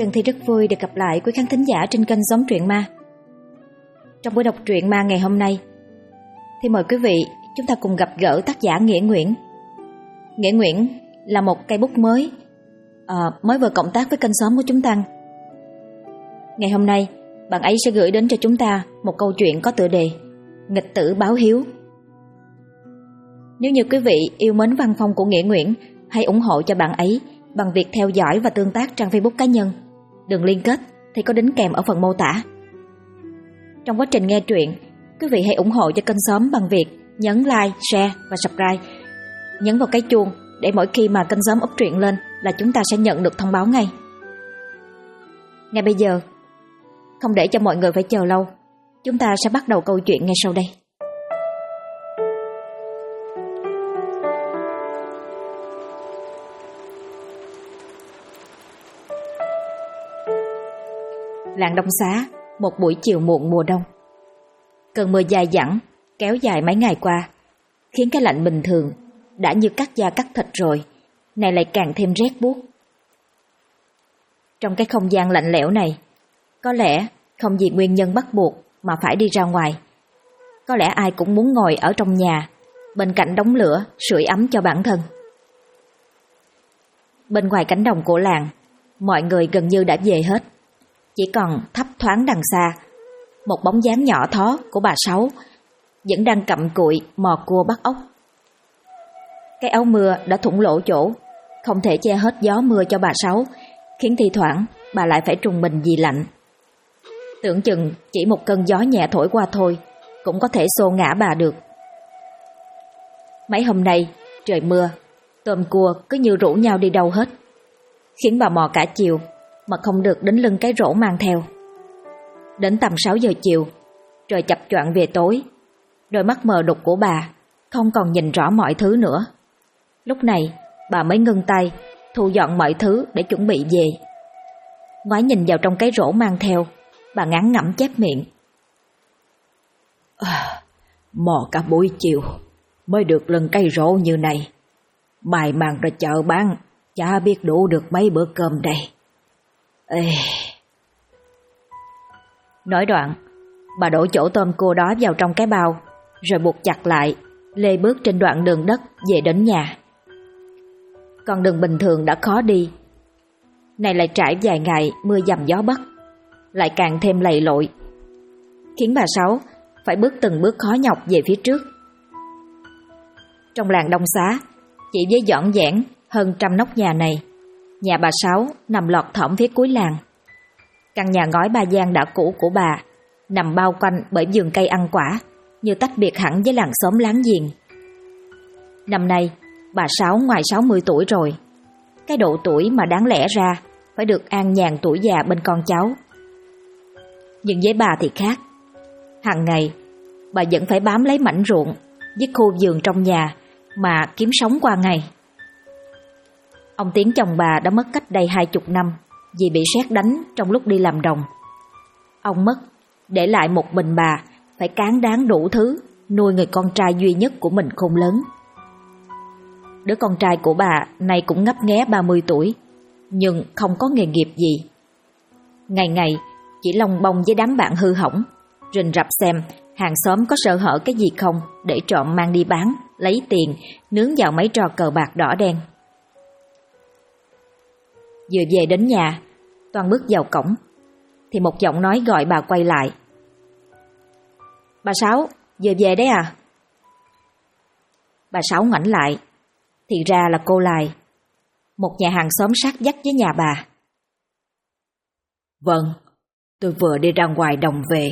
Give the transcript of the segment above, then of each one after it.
Trần Thi rất vui được gặp lại quý khán thính giả trên kênh Sống Truyện Ma. Trong buổi đọc truyện ma ngày hôm nay thì mời quý vị chúng ta cùng gặp gỡ tác giả Nghĩa Nguyễn. Nghĩa Nguyễn là một cây bút mới vừa cộng tác với kênh Xóm của chúng ta. Ngày hôm nay bạn ấy sẽ gửi đến cho chúng ta một câu chuyện có tựa đề Nghịch tử báo hiếu. Nếu như quý vị yêu mến văn phong của Nghĩa Nguyễn, hãy ủng hộ cho bạn ấy bằng việc theo dõi và tương tác trang Facebook cá nhân. Đường liên kết thì có đính kèm ở phần mô tả. Trong quá trình nghe truyện, quý vị hãy ủng hộ cho kênh Xóm bằng việc nhấn like, share và subscribe. Nhấn vào cái chuông để mỗi khi mà kênh Xóm up truyện lên là chúng ta sẽ nhận được thông báo ngay. Ngay bây giờ, không để cho mọi người phải chờ lâu, chúng ta sẽ bắt đầu câu chuyện ngay sau đây. Làng Đông Xá, một buổi chiều muộn mùa đông. Cơn mưa dài dẳng kéo dài mấy ngày qua, khiến cái lạnh bình thường đã như cắt da cắt thịt rồi, này lại càng thêm rét buốt. Trong cái không gian lạnh lẽo này, có lẽ không vì nguyên nhân bắt buộc mà phải đi ra ngoài. Có lẽ ai cũng muốn ngồi ở trong nhà, bên cạnh đống lửa, sưởi ấm cho bản thân. Bên ngoài cánh đồng của làng, mọi người gần như đã về hết. Chỉ còn thấp thoáng đằng xa, một bóng dáng nhỏ thó của bà Sáu vẫn đang cặm cụi mò cua bắt ốc. Cái áo mưa đã thủng lỗ chỗ, không thể che hết gió mưa cho bà Sáu, khiến thi thoảng bà lại phải trùng mình vì lạnh. Tưởng chừng chỉ một cơn gió nhẹ thổi qua thôi cũng có thể xô ngã bà được. Mấy hôm nay trời mưa, tôm cua cứ như rủ nhau đi đâu hết, khiến bà mò cả chiều mà không được đến lưng cái rổ mang theo. Đến tầm 6 giờ chiều, trời chập choạng về tối, đôi mắt mờ đục của bà không còn nhìn rõ mọi thứ nữa. Lúc này bà mới ngưng tay, thu dọn mọi thứ để chuẩn bị về. Ngoái nhìn vào trong cái rổ mang theo, bà ngán ngẩm chép miệng. Mò cả buổi chiều mới được lưng cây rổ như này, mai mang ra chợ bán, chả biết đủ được mấy bữa cơm đây. Nói đoạn, bà đổ chỗ tôm cua đó vào trong cái bao, rồi buộc chặt lại, lê bước trên đoạn đường đất về đến nhà. Con đường bình thường đã khó đi, này lại trải vài ngày mưa dầm gió bất, lại càng thêm lầy lội, khiến bà Sáu phải bước từng bước khó nhọc về phía trước. Trong làng Đông Xá, chỉ với dọn dẽn hơn 100 nóc nhà này, nhà bà Sáu nằm lọt thỏm phía cuối làng. Căn nhà ngói ba gian đã cũ của bà nằm bao quanh bởi vườn cây ăn quả, như tách biệt hẳn với làng xóm láng giềng. Năm nay bà Sáu ngoài 60 tuổi rồi, cái độ tuổi mà đáng lẽ ra phải được an nhàn tuổi già bên con cháu. Nhưng với bà thì khác. Hàng ngày bà vẫn phải bám lấy mảnh ruộng với khu vườn trong nhà mà kiếm sống qua ngày. Ông Tiến chồng bà đã mất cách đây 20 năm vì bị sét đánh trong lúc đi làm đồng. Ông mất, để lại một mình bà phải cán đáng đủ thứ nuôi người con trai duy nhất của mình khôn lớn. Đứa con trai của bà nay cũng ngấp nghé 30 tuổi, nhưng không có nghề nghiệp gì. Ngày ngày chỉ lông bông với đám bạn hư hỏng, rình rập xem hàng xóm có sơ hở cái gì không để trộm mang đi bán, lấy tiền, nướng vào mấy trò cờ bạc đỏ đen. Vừa về đến nhà, Toan bước vào cổng thì một giọng nói gọi bà quay lại. Bà Sáu, vừa về đấy à? Bà Sáu ngoảnh lại, thì ra là cô Lài, một nhà hàng xóm sát vách với nhà bà. Vâng, tôi vừa đi ra ngoài đồng về.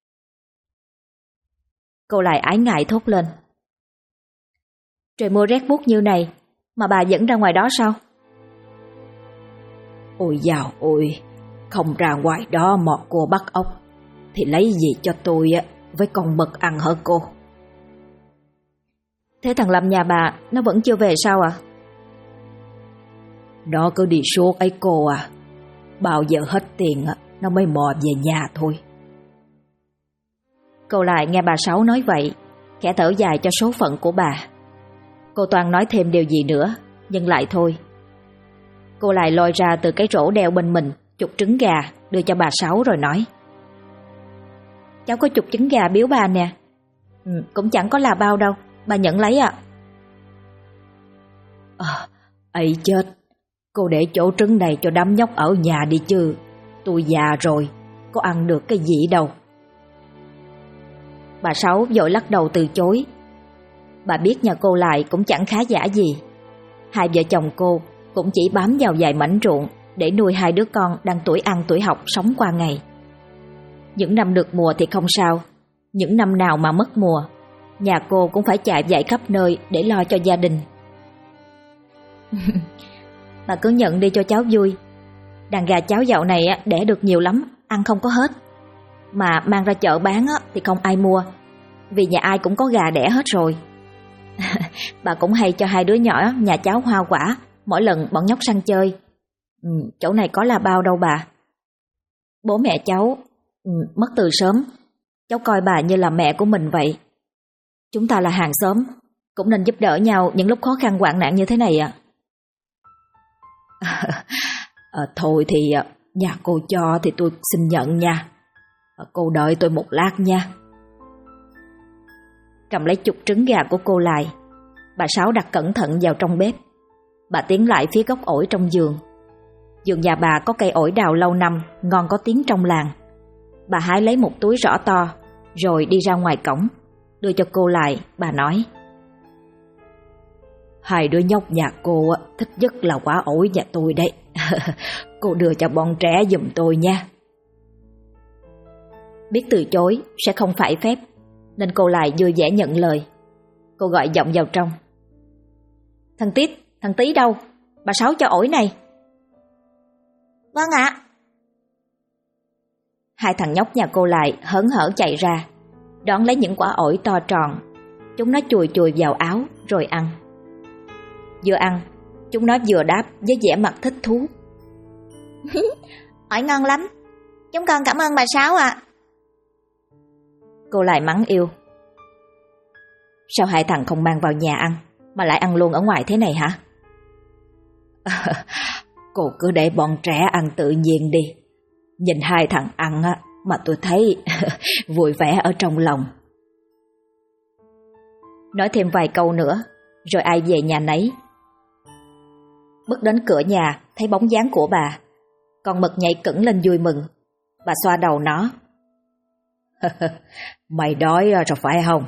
Cô Lài ái ngại thốt lên. Trời mưa rét buốt như này mà bà vẫn ra ngoài đó sao? Ôi dào ôi, không ra ngoài đó mò cua bắt ốc thì lấy gì cho tôi với con mực ăn hả cô? Thế thằng Lâm nhà bà nó vẫn chưa về sao ạ? Nó cứ đi suốt ấy cô à. Bao giờ hết tiền nó mới mò về nhà thôi. Cô lại nghe bà Sáu nói vậy, khẽ thở dài cho số phận của bà. Cô Toàn nói thêm điều gì nữa, nhưng lại thôi. Cô lại lôi ra từ cái rổ đeo bên mình chục trứng gà đưa cho bà Sáu rồi nói: "Cháu có chục trứng gà biếu bà nè. Cũng chẳng có là bao đâu, bà nhận lấy ạ." Ây chết, cô để chỗ trứng này cho đám nhóc ở nhà đi chứ. Tôi già rồi, có ăn được cái gì đâu. Bà Sáu vội lắc đầu từ chối. Bà biết nhà cô Lại cũng chẳng khá giả gì. Hai vợ chồng cô cũng chỉ bám vào vài mảnh ruộng để nuôi hai đứa con đang tuổi ăn tuổi học sống qua ngày. Những năm được mùa thì không sao, những năm nào mà mất mùa, nhà cô cũng phải chạy vạy khắp nơi để lo cho gia đình. Bà cứ nhận đi cho cháu vui. Đàn gà cháu dạo này đẻ được nhiều lắm, ăn không có hết. Mà mang ra chợ bán thì không ai mua, vì nhà ai cũng có gà đẻ hết rồi. Bà cũng hay cho hai đứa nhỏ nhà cháu hoa quả mỗi lần bọn nhóc sang chơi. Chỗ này có là bao đâu bà. Bố mẹ cháu mất từ sớm, cháu coi bà như là mẹ của mình vậy. Chúng ta là hàng xóm, cũng nên giúp đỡ nhau những lúc khó khăn hoạn nạn như thế này ạ. Thôi thì nhà cô cho thì tôi xin nhận nha. Cô đợi tôi một lát nha. Cầm lấy chục trứng gà của cô Lại, bà Sáu đặt cẩn thận vào trong bếp. Bà tiến lại phía góc ổi trong vườn. Vườn nhà bà có cây ổi đào lâu năm, ngon có tiếng trong làng. Bà hái lấy một túi rõ to, rồi đi ra ngoài cổng, đưa cho cô Lại. Bà nói: Hai đứa nhóc nhà cô thích nhất là quả ổi nhà tôi đấy. Cô đưa cho bọn trẻ giùm tôi nha. Biết từ chối sẽ không phải phép, nên cô Lại vui vẻ nhận lời. Cô gọi giọng vào trong: thằng Tí đâu? Bà Sáu cho ổi này. Vâng ạ. Hai thằng nhóc nhà cô Lại hớn hở chạy ra, đón lấy những quả ổi to tròn. Chúng nó chùi chùi vào áo rồi ăn. Vừa ăn, chúng nó vừa đáp với vẻ mặt thích thú: Ổi ngon lắm, chúng con cảm ơn bà Sáu ạ. Cô Lại mắng yêu: Sao hai thằng không mang vào nhà ăn, mà lại ăn luôn ở ngoài thế này hả? Cô cứ để bọn trẻ ăn tự nhiên đi. Nhìn hai thằng ăn mà tôi thấy vui vẻ ở trong lòng. Nói thêm vài câu nữa, rồi ai về nhà nấy. Bước đến cửa nhà, thấy bóng dáng của bà. Con mực nhảy cẫng lên vui mừng. Bà xoa đầu nó: Mày đói rồi phải không?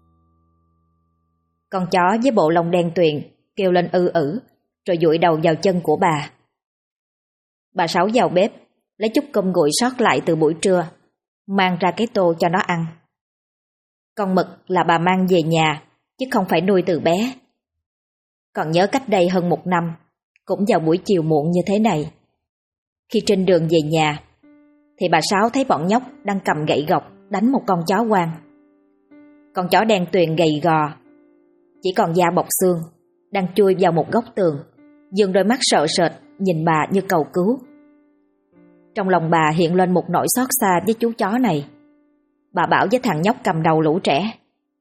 Con chó với bộ lông đen tuyền kêu lên ư, rồi dụi đầu vào chân của bà. Bà Sáu vào bếp, lấy chút cơm nguội sót lại từ buổi trưa, mang ra cái tô cho nó ăn. Con mực là bà mang về nhà, chứ không phải nuôi từ bé. Còn nhớ cách đây hơn 1 năm, cũng vào buổi chiều muộn như thế này, khi trên đường về nhà, thì bà Sáu thấy bọn nhóc đang cầm gậy gộc đánh một con chó hoang. Con chó đen tuyền gầy gò, chỉ còn da bọc xương, đang chui vào một góc tường, giương đôi mắt sợ sệt nhìn bà như cầu cứu. Trong lòng bà hiện lên một nỗi xót xa với chú chó này. Bà bảo với thằng nhóc cầm đầu lũ trẻ: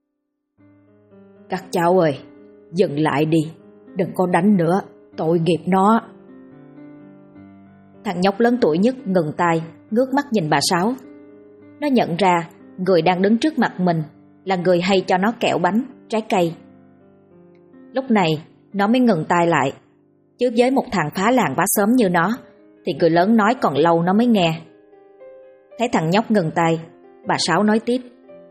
Các cháu ơi, dừng lại đi, đừng có đánh nữa, tội nghiệp nó. Thằng nhóc lớn tuổi nhất ngừng tay, ngước mắt nhìn bà Sáu. Nó nhận ra người đang đứng trước mặt mình là người hay cho nó kẹo bánh, trái cây. Lúc này nó mới ngừng tay lại, chứ với một thằng phá làng phá xóm như nó thì người lớn nói còn lâu nó mới nghe. Thấy thằng nhóc ngừng tay, bà Sáu nói tiếp: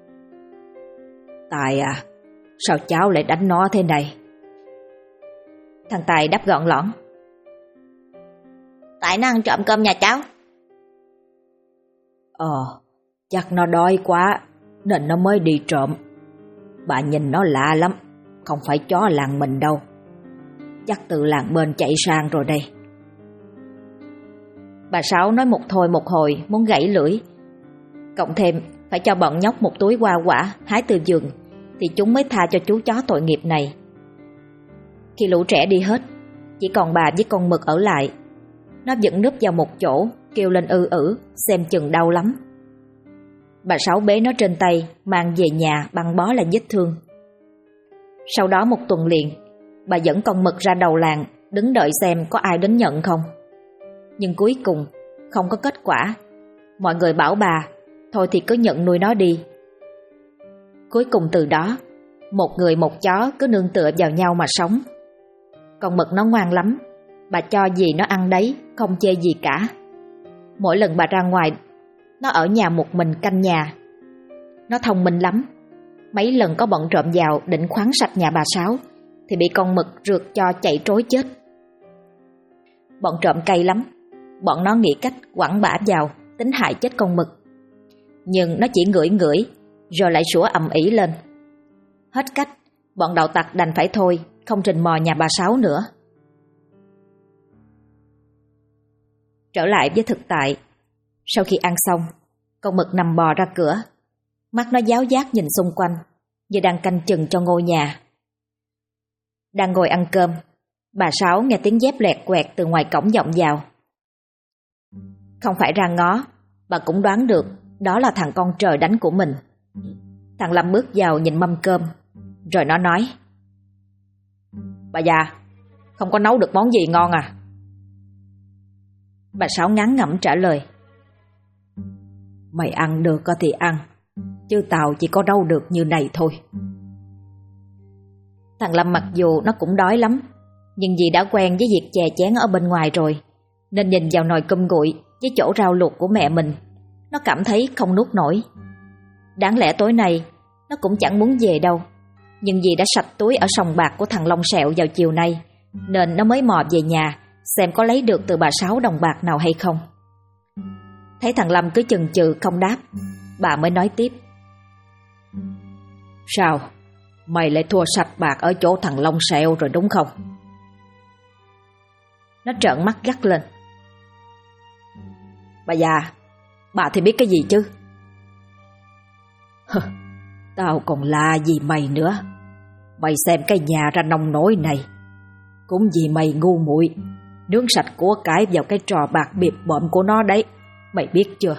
Tài à, sao cháu lại đánh nó thế này? Thằng Tài đáp gọn lõn: Tại nó ăn trộm cơm nhà cháu. Chắc nó đói quá nên nó mới đi trộm. Bà nhìn nó lạ lắm, không phải chó làng mình đâu. Chắc từ làng bên chạy sang rồi đây. Bà Sáu nói một thôi một hồi muốn gãy lưỡi. Cộng thêm phải cho bọn nhóc một túi hoa quả hái từ vườn thì chúng mới tha cho chú chó tội nghiệp này. Khi lũ trẻ đi hết, chỉ còn bà với con mực ở lại. Nó vẫn núp vào một chỗ, kêu lên ư, xem chừng đau lắm. Bà Sáu bế nó trên tay, mang về nhà băng bó là vết thương. Sau đó 1 tuần liền, bà dẫn con mực ra đầu làng, đứng đợi xem có ai đến nhận không. Nhưng cuối cùng, không có kết quả. Mọi người bảo bà, thôi thì cứ nhận nuôi nó đi. Cuối cùng từ đó, một người một chó cứ nương tựa vào nhau mà sống. Con mực nó ngoan lắm, bà cho gì nó ăn đấy, không chê gì cả. Mỗi lần bà ra ngoài, nó ở nhà một mình canh nhà. Nó thông minh lắm. Mấy lần có bọn trộm vào định khoáng sạch nhà bà Sáu thì bị con mực rượt cho chạy trối chết. Bọn trộm cay lắm. Bọn nó nghĩ cách quẳng bả vào, tính hại chết con mực. Nhưng nó chỉ ngửi ngửi rồi lại sủa ầm ĩ lên. Hết cách, bọn đạo tặc đành phải thôi, không rình mò nhà bà Sáu nữa. Trở lại với thực tại, sau khi ăn xong, con mực nằm bò ra cửa. Mắt nó giáo giác nhìn xung quanh, như đang canh chừng cho ngôi nhà. Đang ngồi ăn cơm, bà Sáu nghe tiếng dép loẹt quẹt từ ngoài cổng vọng vào. Không phải ra ngó, bà cũng đoán được đó là thằng con trời đánh của mình. Thằng Lâm bước vào nhìn mâm cơm, rồi nó nói: "Bà già, không có nấu được món gì ngon à?" Bà Sáu ngán ngẩm trả lời: "Mày ăn được thì ăn, chứ tao chỉ có nấu được như này thôi." Thằng Lâm mặc dù nó cũng đói lắm, nhưng vì đã quen với việc chè chén ở bên ngoài rồi, nên nhìn vào nồi cơm nguội với chỗ rau luộc của mẹ mình, nó cảm thấy không nuốt nổi. Đáng lẽ tối nay nó cũng chẳng muốn về đâu, nhưng vì đã sạch túi ở sòng bạc của thằng Long Sẹo vào chiều nay, nên nó mới mò về nhà xem có lấy được từ bà Sáu đồng bạc nào hay không. Thấy thằng Lâm cứ chần chừ không đáp, bà mới nói tiếp: "Sao? Mày lại thua sạch bạc ở chỗ thằng Long Sẹo rồi đúng không?" Nó trợn mắt gắt lên: "Bà già, bà thì biết cái gì chứ?" "Tao còn la gì mày nữa. Mày xem cái nhà ra nông nổi này, cũng vì mày ngu muội nướng sạch của cải vào cái trò bạc bịp bợm của nó đấy, mày biết chưa?"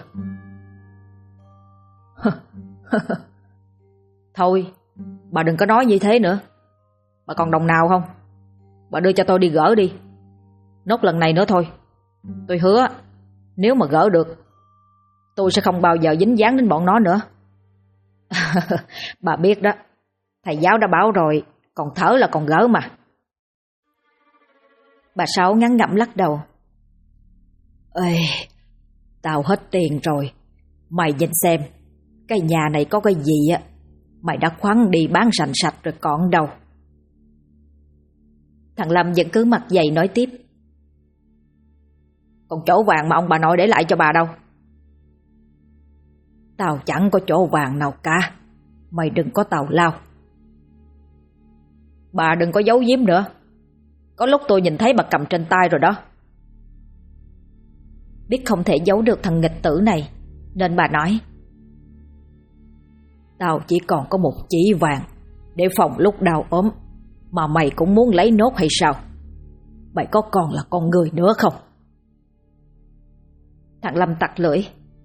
"Thôi, bà đừng có nói như thế nữa. Bà còn đồng nào không? Bà đưa cho tôi đi gỡ đi. Nốt lần này nữa thôi. Tôi hứa, nếu mà gỡ được, tôi sẽ không bao giờ dính dáng đến bọn nó nữa." "Bà biết đó, thầy giáo đã bảo rồi, còn thở là còn gỡ mà." Bà Sáu ngán ngẩm lắc đầu: "Ê, tao hết tiền rồi. Mày nhìn xem, cái nhà này có cái gì á, mày đã khoắn đi bán sành sạch rồi còn đâu." Thằng Lâm vẫn cứ mặt dày nói tiếp: "Còn chỗ vàng mà ông bà nội để lại cho bà đâu?" "Tao chẳng có chỗ vàng nào cả, mày đừng có tào lao." "Bà đừng có giấu giếm nữa. Có lúc tôi nhìn thấy bà cầm trên tay rồi đó." Biết không thể giấu được thằng nghịch tử này, nên bà nói: "Tao chỉ còn có một chỉ vàng để phòng lúc đau ốm, mà mày cũng muốn lấy nốt hay sao? Mày có còn là con người nữa không?" Thằng Lâm tặc lưỡi: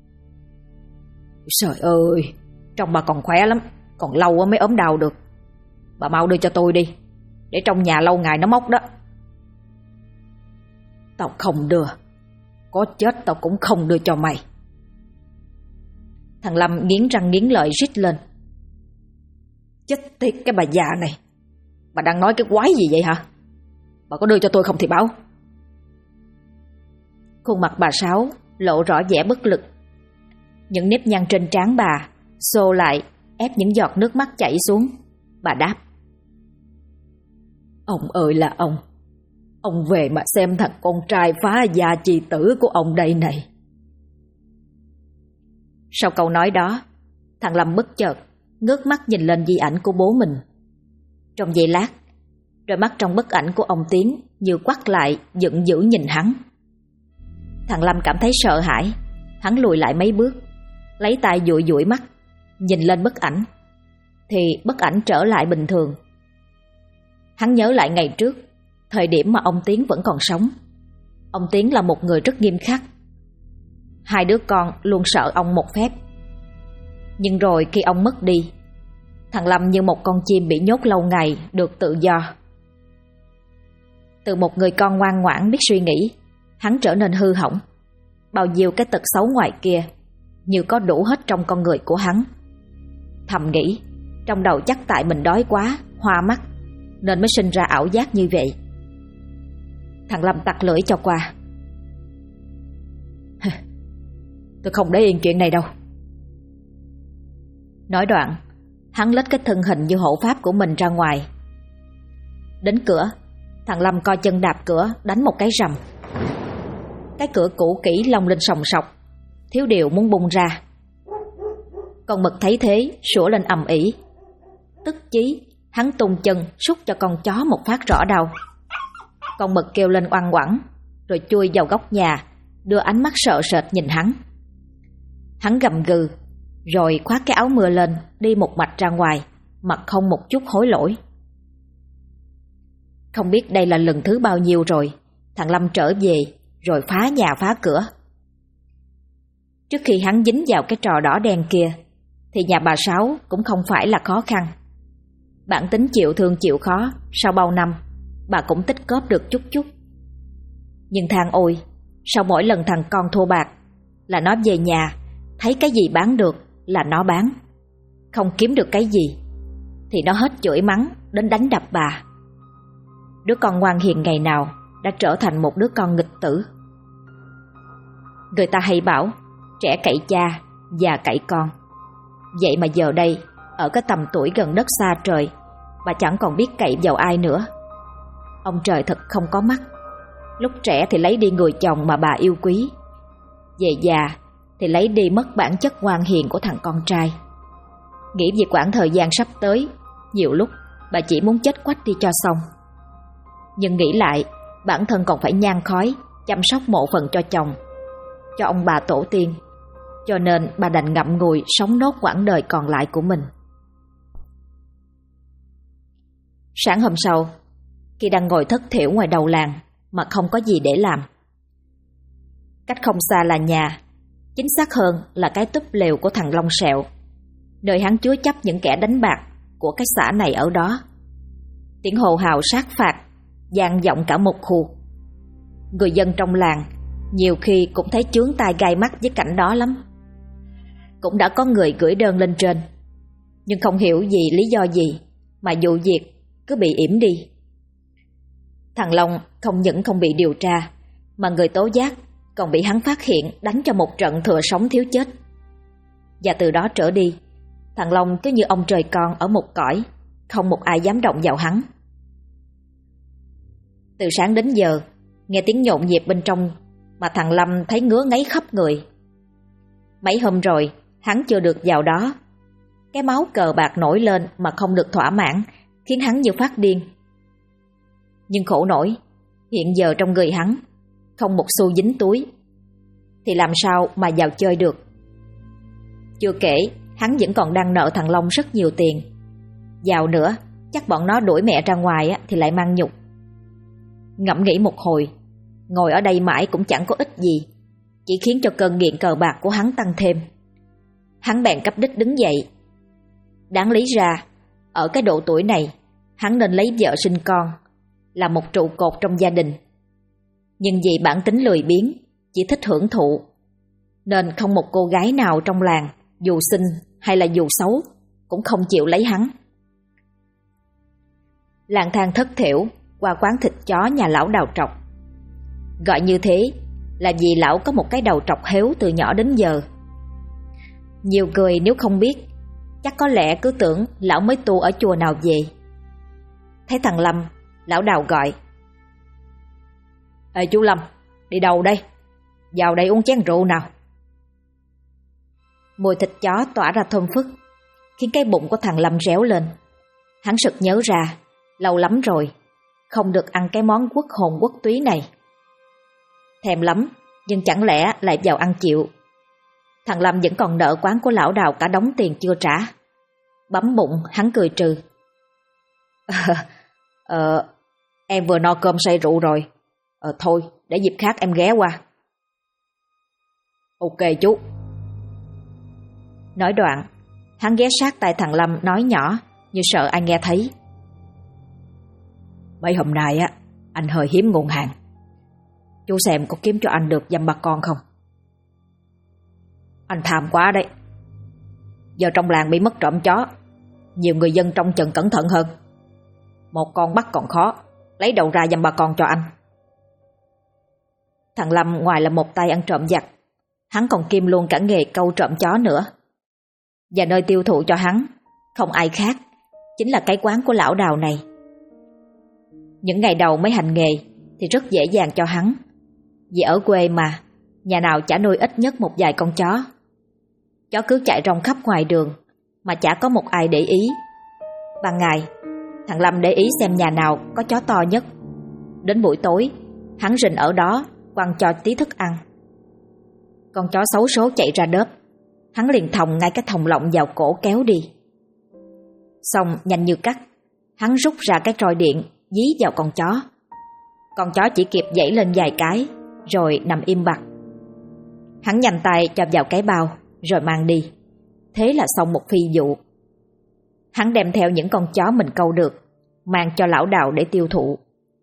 "Trời ơi, trông bà còn khỏe lắm, còn lâu mới ốm đau được. Bà mau đưa cho tôi đi, để trong nhà lâu ngày nó mốc đó." "Tao không đưa, có chết tao cũng không đưa cho mày." Thằng Lâm nghiến răng nghiến lợi rít lên: "Chết tiệt cái bà già này, bà đang nói cái quái gì vậy hả? Bà có đưa cho tôi không thì báo." Khuôn mặt bà Sáu lộ rõ vẻ bất lực. Những nếp nhăn trên trán bà xô lại, ép những giọt nước mắt chảy xuống. Bà đáp: "Ông ơi là ông về mà xem thằng con trai phá gia chi tử của ông đây này." Sau câu nói đó, thằng Lâm bất chợt ngước mắt nhìn lên di ảnh của bố mình. Trong giây lát, đôi mắt trong bức ảnh của ông Tiến như quắt lại, giận dữ nhìn hắn. Thằng Lâm cảm thấy sợ hãi, hắn lùi lại mấy bước, lấy tay dụi dụi mắt, nhìn lên bức ảnh, thì bức ảnh trở lại bình thường. Hắn nhớ lại ngày trước, thời điểm mà ông Tiến vẫn còn sống. Ông Tiến là một người rất nghiêm khắc. Hai đứa con luôn sợ ông một phép. Nhưng rồi khi ông mất đi, thằng Lâm như một con chim bị nhốt lâu ngày được tự do. Từ một người con ngoan ngoãn biết suy nghĩ, hắn trở nên hư hỏng. bao nhiêu cái tật xấu ngoài kia như có đủ hết trong con người của hắn. Thầm nghĩ, trong đầu chắc tại mình đói quá, hoa mắt, nên mới sinh ra ảo giác như vậy. Thằng Lâm tặc lưỡi cho qua. Tôi không để yên chuyện này đâu. Nói đoạn, hắn lết cái thân hình như hộ pháp của mình ra ngoài. Đến cửa, thằng Lâm co chân đạp cửa, đánh một cái rầm. Cái cửa cũ kỹ lông lên sòng sọc, thiếu điều muốn bung ra. Con mực thấy thế, sủa lên ầm ĩ. Tức chí, hắn tung chân sút cho con chó một phát rõ đau. Con mực kêu lên oằn oãn, rồi chui vào góc nhà, đưa ánh mắt sợ sệt nhìn hắn. Hắn gầm gừ, rồi khoác cái áo mưa lên, đi một mạch ra ngoài, mặt không một chút hối lỗi. Không biết đây là lần thứ bao nhiêu rồi, thằng Lâm trở về, rồi phá nhà phá cửa. Trước khi hắn dính vào cái trò đỏ đen kia, thì nhà bà Sáu cũng không phải là khó khăn. Bản tính chịu thương chịu khó, sau bao năm, bà cũng tích cóp được chút chút. Nhưng than ôi, sau mỗi lần thằng con thua bạc, là nó về nhà, thấy cái gì bán được là nó bán. Không kiếm được cái gì, thì nó hết chửi mắng đến đánh đập bà. Đứa con ngoan hiền ngày nào đã trở thành một đứa con nghịch tử. Người ta hay bảo trẻ cậy cha, già cậy con. Vậy mà giờ đây, ở cái tầm tuổi gần đất xa trời, bà chẳng còn biết cậy vào ai nữa. Ông trời thật không có mắt. Lúc trẻ thì lấy đi người chồng mà bà yêu quý, về già thì lấy đi mất bản chất ngoan hiền của thằng con trai. Nghĩ về quãng thời gian sắp tới, nhiều lúc bà chỉ muốn chết quách đi cho xong. Nhưng nghĩ lại, bản thân còn phải nhang khói chăm sóc mộ phần cho chồng, cho ông bà tổ tiên, cho nên bà đành ngậm ngùi sống nốt quãng đời còn lại của mình. Sáng hôm sau, khi đang ngồi thất thểu ngoài đầu làng mà không có gì để làm, cách không xa là nhà, chính xác hơn là cái túp lều của thằng Long Sẹo, nơi hắn chứa chấp những kẻ đánh bạc của cái xã này ở đó. Tiếng hò hào sát phạt vang vọng cả một khu. Người dân trong làng nhiều khi cũng thấy chướng tai gai mắt với cảnh đó lắm. Cũng đã có người gửi đơn lên trên, nhưng không hiểu vì lý do gì mà vụ việc cứ bị yểm đi. Thằng Long không những không bị điều tra, mà người tố giác còn bị hắn phát hiện đánh cho một trận thừa sống thiếu chết. Và từ đó trở đi, thằng Long cứ như ông trời con ở một cõi, không một ai dám động vào hắn. Từ sáng đến giờ, nghe tiếng nhộn nhịp bên trong mà thằng Lâm thấy ngứa ngáy khắp người. Mấy hôm rồi, hắn chưa được vào đó. Cái máu cờ bạc nổi lên mà không được thỏa mãn, khiến hắn như phát điên. Nhưng khổ nổi, hiện giờ trong người hắn không một xu dính túi, thì làm sao mà vào chơi được. Chưa kể, hắn vẫn còn đang nợ thằng Long rất nhiều tiền. Vào nữa, chắc bọn nó đuổi mẹ ra ngoài thì lại mang nhục. Ngẫm nghĩ một hồi, ngồi ở đây mãi cũng chẳng có ích gì, chỉ khiến cho cơn nghiện cờ bạc của hắn tăng thêm. Hắn bèn cắp đích đứng dậy. Đáng lý ra, ở cái độ tuổi này, hắn nên lấy vợ sinh con, là một trụ cột trong gia đình. Nhưng vì bản tính lười biếng, chỉ thích hưởng thụ, nên không một cô gái nào trong làng, dù xinh hay là dù xấu, cũng không chịu lấy hắn. Lang thang thất thểu qua quán thịt chó nhà lão Đào Trọc. Gọi như thế là vì lão có một cái đầu trọc héo từ nhỏ đến giờ. Nhiều người nếu không biết, chắc có lẽ cứ tưởng lão mới tu ở chùa nào về. Thấy thằng Lâm, lão Đào gọi: "Ê chú Lâm, đi đâu đây? Vào đây uống chén rượu nào." Mùi thịt chó tỏa ra thơm phức, khiến cái bụng của thằng Lâm réo lên. Hắn sực nhớ ra, lâu lắm rồi không được ăn cái món quốc hồn quốc túy này. Thèm lắm, nhưng chẳng lẽ lại vào ăn chịu. Thằng Lâm vẫn còn nợ quán của lão Đào cả đống tiền chưa trả. Bấm bụng, hắn cười trừ: Em vừa no cơm say rượu rồi. Thôi, để dịp khác em ghé qua." "Ok chú." Nói đoạn, hắn ghé sát tai thằng Lâm nói nhỏ như sợ ai nghe thấy: "Mấy hôm nay anh hơi hiếm nguồn hàng. Chú xem có kiếm cho anh được dăm ba con không?" Anh tham quá đấy. Giờ trong làng bị mất trộm chó, nhiều người dân trông chừng cẩn thận hơn. Một con bắt còn khó, lấy đầu ra dăm ba con cho anh. Thằng Lâm ngoài là một tay ăn trộm giặc, hắn còn kiêm luôn cả nghề câu trộm chó nữa. Và nơi tiêu thụ cho hắn không ai khác, chính là cái quán của lão Đào này. Những ngày đầu mới hành nghề thì rất dễ dàng cho hắn, vì ở quê mà, nhà nào chả nuôi ít nhất một vài con chó. Chó cứ chạy rong khắp ngoài đường mà chả có một ai để ý. Ban ngày, thằng Lâm để ý xem nhà nào có chó to nhất. Đến buổi tối, hắn rình ở đó quăng cho tí thức ăn. Con chó xấu số chạy ra đớp, hắn liền thòng ngay cái thòng lọng vào cổ kéo đi. Xong nhanh như cắt, hắn rút ra cái roi điện dí vào con chó. Con chó chỉ kịp giãy lên vài cái rồi nằm im bặt. Hắn nhanh tay cho vào cái bao rồi mang đi. Thế là xong một phi vụ. Hắn đem theo những con chó mình câu được, mang cho lão Đào để tiêu thụ.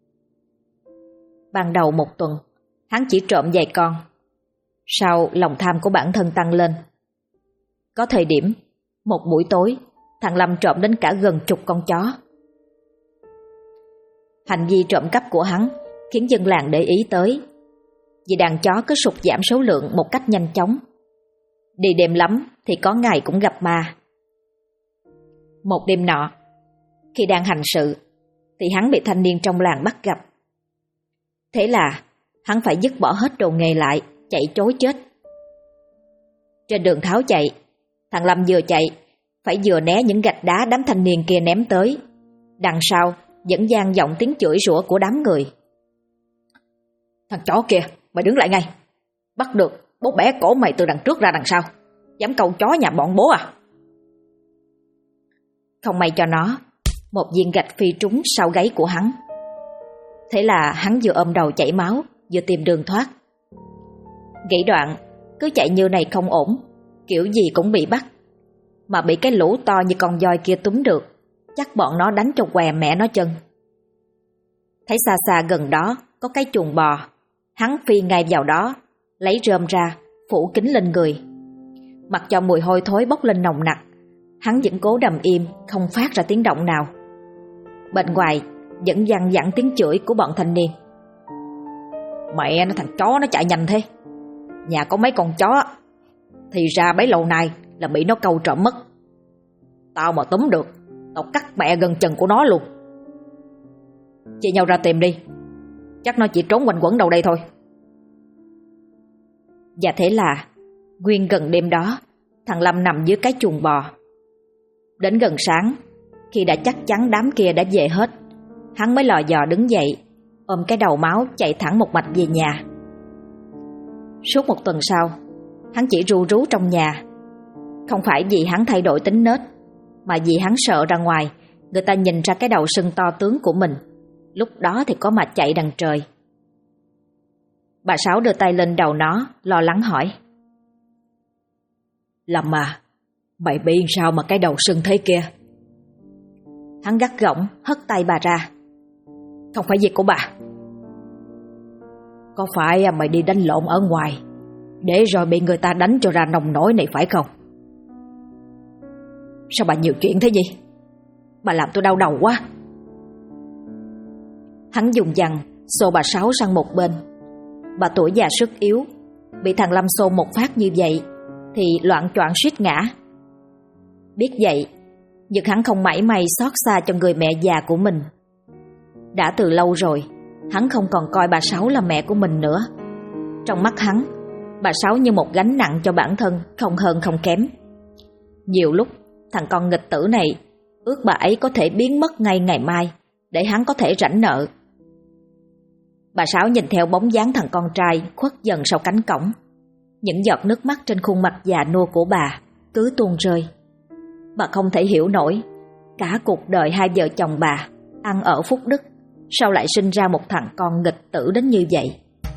Ban đầu một tuần, hắn chỉ trộm vài con. Sau lòng tham của bản thân tăng lên. Có thời điểm, một buổi tối, thằng Lâm trộm đến cả gần chục con chó. Hành vi trộm cắp của hắn khiến dân làng để ý tới, vì đàn chó cứ sụt giảm số lượng một cách nhanh chóng. Đi đêm lắm thì có ngày cũng gặp ma. Một đêm nọ, khi đang hành sự thì hắn bị thanh niên trong làng bắt gặp. Thế là hắn phải dứt bỏ hết đồ nghề lại, chạy trối chết. Trên đường tháo chạy, thằng Lâm vừa chạy phải vừa né những gạch đá đám thanh niên kia ném tới. Đằng sau vẫn vang vọng tiếng chửi rủa của đám người. Thằng chó kia, mày đứng lại ngay. Bắt được, bố bẻ cổ mày từ đằng trước ra đằng sau. Dám câu chó nhà bọn bố à? Không may cho nó, một viên gạch phi trúng sau gáy của hắn. Thế là hắn vừa ôm đầu chảy máu, vừa tìm đường thoát. Nghĩ đoạn, cứ chạy như này không ổn, kiểu gì cũng bị bắt. Mà bị cái lũ to như con voi kia túm được, chắc bọn nó đánh cho què mẹ nó chân. Thấy xa xa gần đó có cái chuồng bò, hắn phi ngay vào đó, lấy rơm ra, phủ kín lên người. Mặc cho mùi hôi thối bốc lên nồng nặc, hắn vẫn cố đầm im, không phát ra tiếng động nào. Bên ngoài vẫn văng vẳng tiếng chửi của bọn thanh niên. Mẹ nó, thằng chó nó chạy nhanh thế. Nhà có mấy con chó, thì ra bấy lâu nay là bị nó câu trộm mất. Tao mà túm được, tao cắt mẹ gần chân của nó luôn. Chia nhau ra tìm đi, chắc nó chỉ trốn quanh quẩn đâu đây thôi. Và thế là nguyên gần đêm đó, thằng Lâm nằm dưới cái chuồng bò. Đến gần sáng, khi đã chắc chắn đám kia đã về hết, hắn mới lò dò đứng dậy, ôm cái đầu máu chạy thẳng một mạch về nhà. Suốt một tuần sau, hắn chỉ ru rú trong nhà. Không phải vì hắn thay đổi tính nết, mà vì hắn sợ ra ngoài người ta nhìn ra cái đầu sưng to tướng của mình. Lúc đó thì có mà chạy đằng trời. Bà Sáu đưa tay lên đầu nó, lo lắng hỏi. Lâm à, mày bị sao mà cái đầu sưng thế kia? Hắn gắt gỏng hất tay bà ra. Không phải việc của bà. Có phải mày đi đánh lộn ở ngoài, để rồi bị người ta đánh cho ra nông nổi này phải không? Sao bà nhiều chuyện thế gì? Bà làm tôi đau đầu quá. Hắn dùng dằn xô bà Sáu sang một bên. Bà tuổi già sức yếu, bị thằng Lâm xô một phát như vậy thì loạng choạng suýt ngã. Biết vậy, nhưng hắn không mảy may xót xa cho người mẹ già của mình. Đã từ lâu rồi, hắn không còn coi bà Sáu là mẹ của mình nữa. Trong mắt hắn, bà Sáu như một gánh nặng cho bản thân, không hơn không kém. Nhiều lúc, thằng con nghịch tử này ước bà ấy có thể biến mất ngay ngày mai, để hắn có thể rảnh nợ. Bà Sáu nhìn theo bóng dáng thằng con trai khuất dần sau cánh cổng. Những giọt nước mắt trên khuôn mặt già nua của bà cứ tuôn rơi. Bà không thể hiểu nổi, cả cuộc đời hai vợ chồng bà ăn ở phúc đức, sao lại sinh ra một thằng con nghịch tử đến như vậy.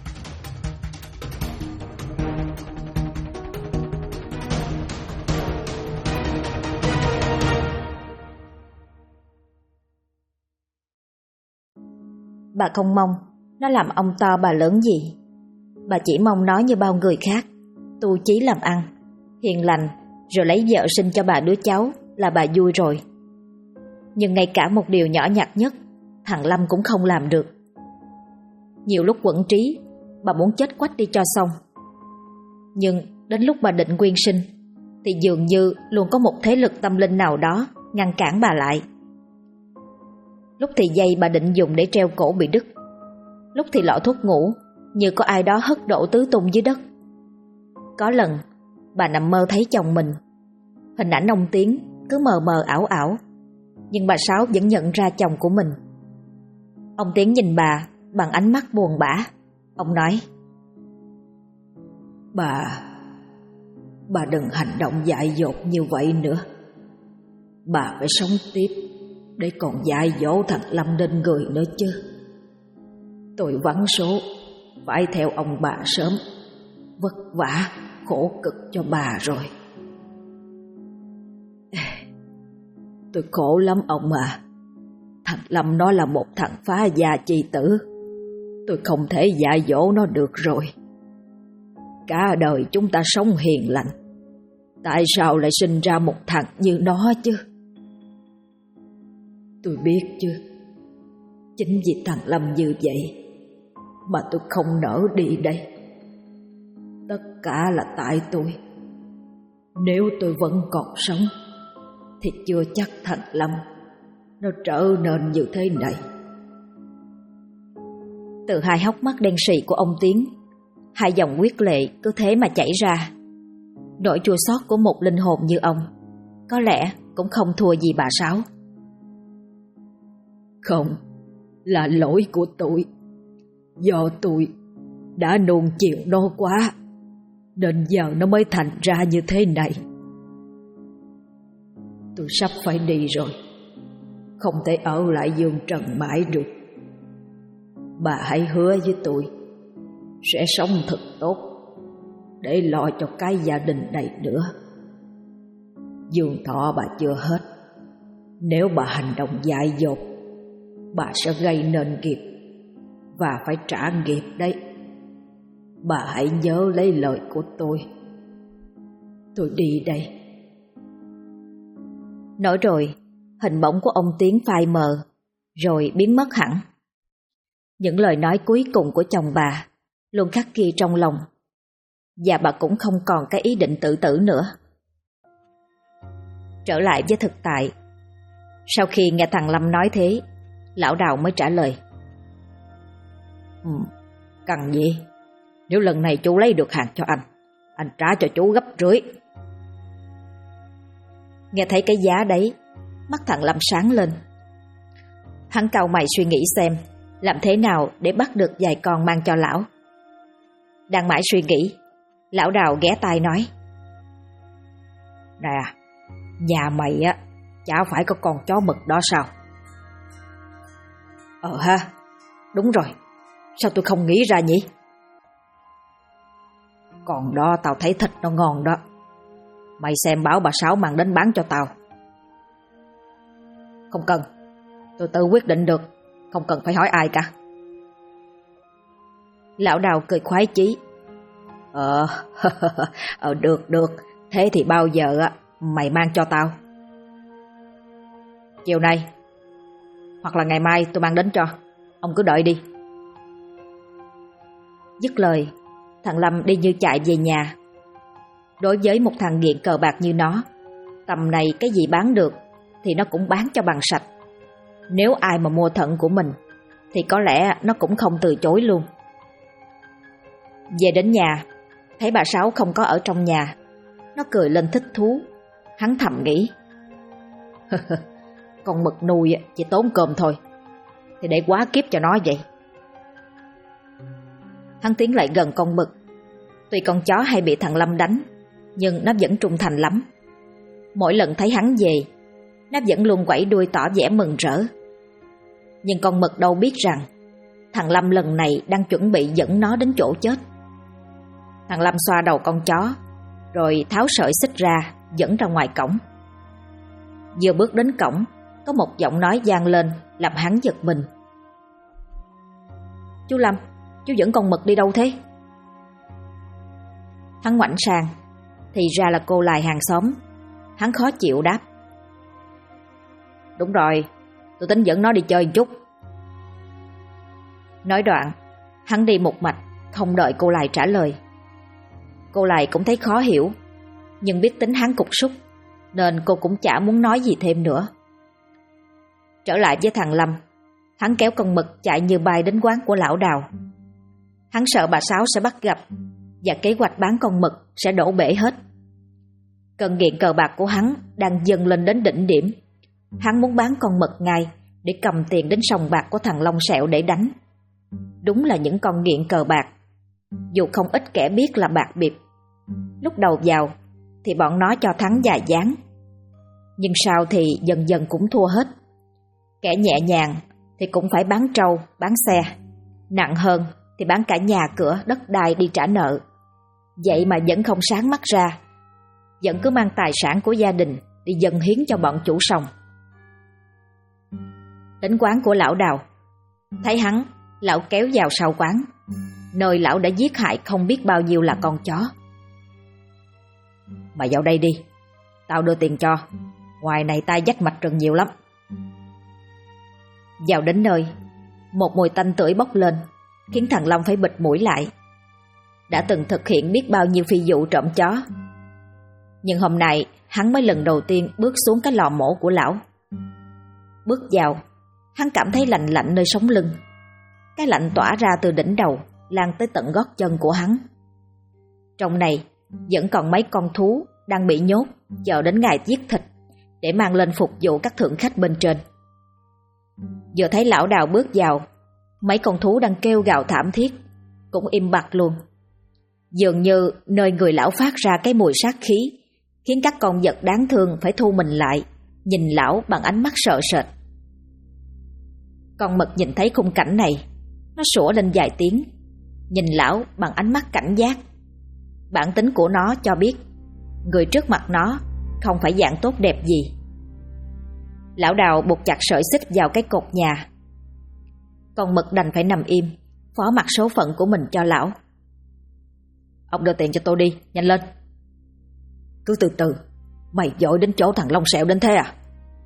Bà không mong nó làm ông to bà lớn gì. Bà chỉ mong nó như bao người khác, tu chí làm ăn, hiền lành, rồi lấy vợ sinh cho bà đứa cháu là bà vui rồi. Nhưng ngay cả một điều nhỏ nhặt nhất, thằng Lâm cũng không làm được. Nhiều lúc quẫn trí, bà muốn chết quách đi cho xong. Nhưng đến lúc bà định quyên sinh, thì dường như luôn có một thế lực tâm linh nào đó ngăn cản bà lại. Lúc thì dây bà định dùng để treo cổ bị đứt, lúc thì lọ thuốc ngủ như có ai đó hất đổ tứ tung dưới đất. Có lần bà nằm mơ thấy chồng mình, hình ảnh ông Tiến cứ mờ mờ ảo ảo, nhưng bà Sáu vẫn nhận ra chồng của mình. Ông Tiến nhìn bà bằng ánh mắt buồn bã. Ông nói: Bà đừng hành động dại dột như vậy nữa. Bà phải sống tiếp để còn dạy dỗ thằng Lâm nên người nữa chứ. Tôi vắng số, phải theo ông bà sớm, vất vả, khổ cực cho bà rồi. Tôi khổ lắm ông à. Thằng Lâm nó là một thằng phá gia chi tử. Tôi không thể dạy dỗ nó được rồi. Cả đời chúng ta sống hiền lành, tại sao lại sinh ra một thằng như nó chứ? Tôi biết chứ. Chính vì thằng Lâm như vậy mà tôi không nỡ đi đây. Tất cả là tại tôi. Nếu tôi vẫn còn sống thì chưa chắc thằng Lâm nó trở nên như thế này. Từ hai hốc mắt đen sì của ông Tiến, hai dòng huyết lệ cứ thế mà chảy ra. Nỗi chua xót của một linh hồn như ông có lẽ cũng không thua gì bà Sáu. Không, là lỗi của tôi. Do tôi đã nuông chiều nó quá, nên giờ nó mới thành ra như thế này. Tôi sắp phải đi rồi, không thể ở lại Dương Trần mãi được. Bà hãy hứa với tôi sẽ sống thật tốt để lo cho cái gia đình này nữa. Dương thọ bà chưa hết. Nếu bà hành động dại dột, bà sẽ gây nên nghiệp và phải trả nghiệp đấy. Bà hãy nhớ lấy lời của tôi. Tôi đi đây. Nói rồi, hình bóng của ông Tiến phai mờ, rồi biến mất hẳn. Những lời nói cuối cùng của chồng bà luôn khắc ghi trong lòng, và bà cũng không còn cái ý định tự tử nữa. Trở lại với thực tại, sau khi nghe thằng Lâm nói thế, lão Đào mới trả lời: Cần gì? Nếu lần này chú lấy được hàng cho anh trả cho chú gấp rưỡi. Nghe thấy cái giá đấy, mắt thằng Lâm sáng lên. Hắn cau mày suy nghĩ xem làm thế nào để bắt được vài con mang cho lão. Đang mãi suy nghĩ, lão Đào ghé tai nói: Nè, nhà mày á, chả phải có con chó mực đó sao? Ha, đúng rồi, sao tôi không nghĩ ra nhỉ? Còn đó tao thấy thịt nó ngon đó. Mày xem bảo bà Sáu mang đến bán cho tao. Không cần, tôi tự quyết định được, không cần phải hỏi ai cả. Lão Đào cười khoái chí: Được, thế thì bao giờ mày mang cho tao? Chiều nay, hoặc là ngày mai tôi mang đến cho, ông cứ đợi đi. Dứt lời, thằng Lâm đi như chạy về nhà. Đối với một thằng nghiện cờ bạc như nó, tầm này cái gì bán được thì nó cũng bán cho bằng sạch. Nếu ai mà mua thận của mình thì có lẽ nó cũng không từ chối luôn. Về đến nhà, thấy bà Sáu không có ở trong nhà, nó cười lên thích thú. Hắn thầm nghĩ: Con mực nuôi chỉ tốn cơm thôi, thì để quá kiếp cho nó vậy. Hắn tiến lại gần con mực. Tuy con chó hay bị thằng Lâm đánh, nhưng nó vẫn trung thành lắm. Mỗi lần thấy hắn về, nó vẫn luôn quẩy đuôi tỏ vẻ mừng rỡ. Nhưng con mực đâu biết rằng thằng Lâm lần này đang chuẩn bị dẫn nó đến chỗ chết. Thằng Lâm xoa đầu con chó, rồi tháo sợi xích ra, dẫn ra ngoài cổng. Vừa bước đến cổng, có một giọng nói vang lên làm hắn giật mình: Chú Lâm, chú dẫn con mực đi đâu thế? Hắn ngoảnh sang, thì ra là cô Lài hàng xóm. Hắn khó chịu đáp: Đúng rồi, tôi tính dẫn nó đi chơi một chút. Nói đoạn, hắn đi một mạch, không đợi cô Lài trả lời. Cô Lài cũng thấy khó hiểu, nhưng biết tính hắn cục súc, nên cô cũng chả muốn nói gì thêm nữa. Trở lại với thằng Lâm, hắn kéo con Mực chạy như bay đến quán của lão Đào. Hắn sợ bà Sáu sẽ bắt gặp, và kế hoạch bán con Mực sẽ đổ bể hết. Cơn nghiện cờ bạc của hắn đang dần lên đến đỉnh điểm. Hắn muốn bán con Mực ngay để cầm tiền đến sòng bạc của thằng Long Sẹo để đánh. Đúng là những con nghiện cờ bạc, dù không ít kẻ biết là bạc bịp. Lúc đầu vào thì bọn nó cho thắng vài ván, nhưng sau thì dần dần cũng thua hết. Kẻ nhẹ nhàng thì cũng phải bán trâu, bán xe, nặng hơn thì bán cả nhà cửa, đất đai đi trả nợ. Vậy mà vẫn không sáng mắt ra, vẫn cứ mang tài sản của gia đình đi dâng hiến cho bọn chủ sòng. Đến quán của lão Đào, thấy hắn, lão kéo vào sau quán, nơi lão đã giết hại không biết bao nhiêu là con chó. Mày vào đây đi, tao đưa tiền cho. Ngoài này tai dách mạch rừng nhiều lắm. Vào đến nơi, một mùi tanh tưởi bốc lên, khiến thằng Long phải bịt mũi lại. Đã từng thực hiện biết bao nhiêu phi vụ trộm chó, nhưng hôm nay hắn mới lần đầu tiên bước xuống cái lò mổ của lão. Bước vào, hắn cảm thấy lạnh lạnh nơi sống lưng. Cái lạnh tỏa ra từ đỉnh đầu lan tới tận gót chân của hắn. Trong này vẫn còn mấy con thú đang bị nhốt, chờ đến ngày giết thịt để mang lên phục vụ các thượng khách bên trên. Vừa thấy lão Đào bước vào, mấy con thú đang kêu gào thảm thiết cũng im bặt luôn. Dường như nơi người lão phát ra cái mùi sát khí, khiến các con vật đáng thương phải thu mình lại, nhìn lão bằng ánh mắt sợ sệt. Con Mực nhìn thấy khung cảnh này, nó sủa lên vài tiếng, nhìn lão bằng ánh mắt cảnh giác. Bản tính của nó cho biết người trước mặt nó không phải dạng tốt đẹp gì. Lão Đào buộc chặt sợi xích vào cái cột nhà. Con Mực đành phải nằm im, phó mặc số phận của mình cho lão. Ông đưa tiền cho tôi đi, nhanh lên. Cứ từ từ, mày vội đến chỗ thằng Long Sẹo đến thế à?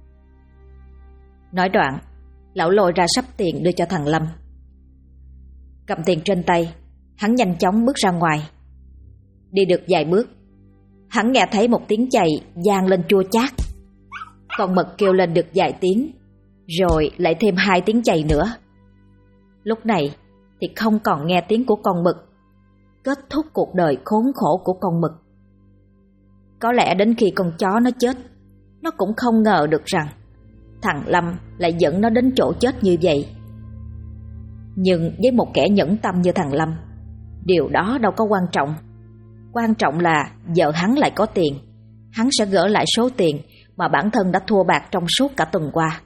Nói đoạn, lão lôi ra sắp tiền đưa cho thằng Lâm. Cầm tiền trên tay, hắn nhanh chóng bước ra ngoài. Đi được vài bước, hắn nghe thấy một tiếng chày vang lên chua chát. Con Mực kêu lên được vài tiếng, rồi lại thêm 2 tiếng chày nữa. Lúc này thì không còn nghe tiếng của con Mực, kết thúc cuộc đời khốn khổ của con Mực. Có lẽ đến khi con chó nó chết, nó cũng không ngờ được rằng thằng Lâm lại dẫn nó đến chỗ chết như vậy. Nhưng với một kẻ nhẫn tâm như thằng Lâm, điều đó đâu có quan trọng. Quan trọng là giờ hắn lại có tiền, hắn sẽ gỡ lại số tiền mà bản thân đã thua bạc trong suốt cả tuần qua.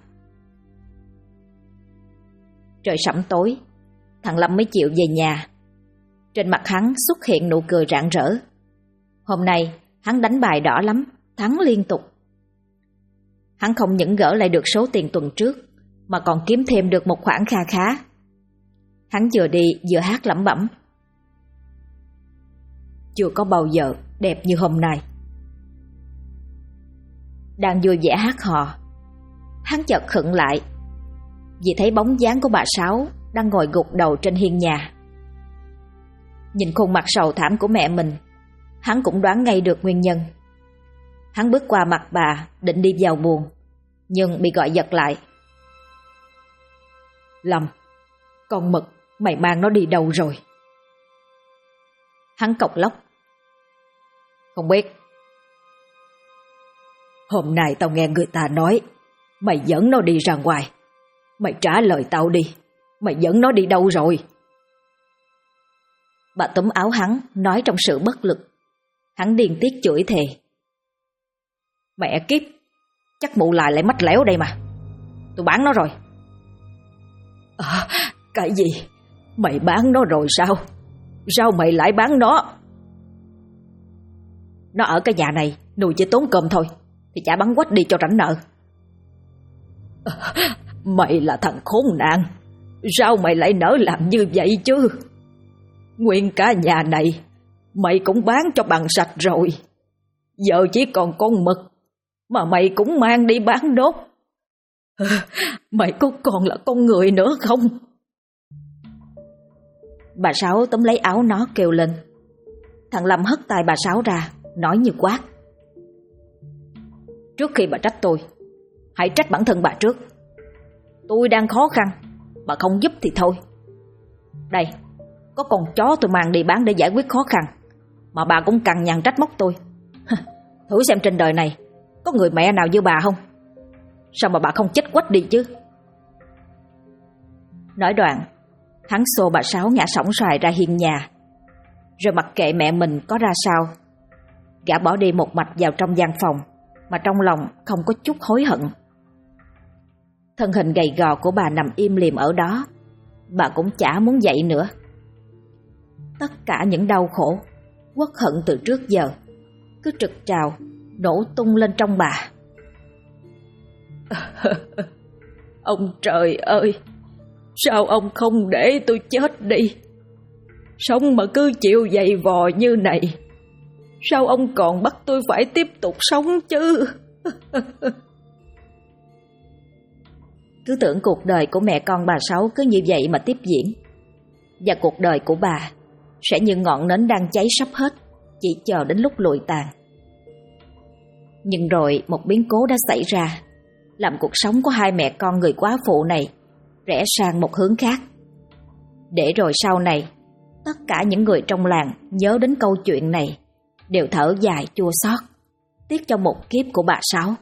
Trời sẩm tối, thằng Lâm mới chịu về nhà. Trên mặt hắn xuất hiện nụ cười rạng rỡ. Hôm nay hắn đánh bài đỏ lắm, thắng liên tục. Hắn không những gỡ lại được số tiền tuần trước, mà còn kiếm thêm được một khoản kha khá. Hắn vừa đi vừa hát lẩm bẩm: Chưa có bao giờ đẹp như hôm nay. Đang vui vẻ hát hò, hắn chợt khựng lại vì thấy bóng dáng của bà Sáu đang ngồi gục đầu trên hiên nhà. Nhìn khuôn mặt sầu thảm của mẹ mình, hắn cũng đoán ngay được nguyên nhân. Hắn bước qua mặt bà định đi vào buồng, nhưng bị gọi giật lại. Lâm, con Mực, mày mang nó đi đâu rồi? Hắn cộc lốc. Không biết. Hôm nay tao nghe người ta nói mày dẫn nó đi ra ngoài. Mày trả lời tao đi, mày dẫn nó đi đâu rồi? Bà túm áo hắn, nói trong sự bất lực. Hắn điên tiết chửi thề: Mẹ kiếp, chắc mụ lại mách léo đây mà. Tôi bán nó rồi. Cái gì? Mày bán nó rồi sao? Sao mày lại bán nó? Nó ở cái nhà này nuôi chỉ tốn cơm thôi, thì chả bắn quách đi cho rảnh nợ. Mày là thằng khốn nạn, sao mày lại nỡ làm như vậy chứ? Nguyên cả nhà này mày cũng bán cho bằng sạch rồi. giờ chỉ còn con mực mà mày cũng mang đi bán đốt. Mày có còn là con người nữa không? Bà Sáu túm lấy áo nó kêu lên. Thằng Lâm hất tay bà Sáu ra, nói như quát: Trước khi bà trách tôi, hãy trách bản thân bà trước. Tôi đang khó khăn, bà không giúp thì thôi. Đây, có con chó tôi mang đi bán để giải quyết khó khăn, mà bà cũng cằn nhằn trách móc tôi. Thử xem trên đời này có người mẹ nào như bà không? Sao mà bà không chết quách đi chứ? Nói đoạn, hắn xô bà Sáu ngã sõng soài ra hiên nhà, rồi mặc kệ mẹ mình có ra sao. Gã bỏ đi một mạch vào trong gian phòng, mà trong lòng không có chút hối hận. Thân hình gầy gò của bà nằm im lìm ở đó, bà cũng chả muốn dậy nữa. Tất cả những đau khổ, uất hận từ trước giờ cứ trực trào, nổ tung lên trong bà. Ông trời ơi, sao ông không để tôi chết đi? Sống mà cứ chịu dày vò như này, sao ông còn bắt tôi phải tiếp tục sống chứ? Cứ tưởng cuộc đời của mẹ con bà Sáu cứ như vậy mà tiếp diễn, và cuộc đời của bà sẽ như ngọn nến đang cháy sắp hết, chỉ chờ đến lúc lụi tàn. Nhưng rồi một biến cố đã xảy ra, làm cuộc sống của hai mẹ con người quá phụ này rẽ sang một hướng khác. Để rồi sau này, tất cả những người trong làng nhớ đến câu chuyện này đều thở dài chua xót, tiếc cho một kiếp của bà Sáu.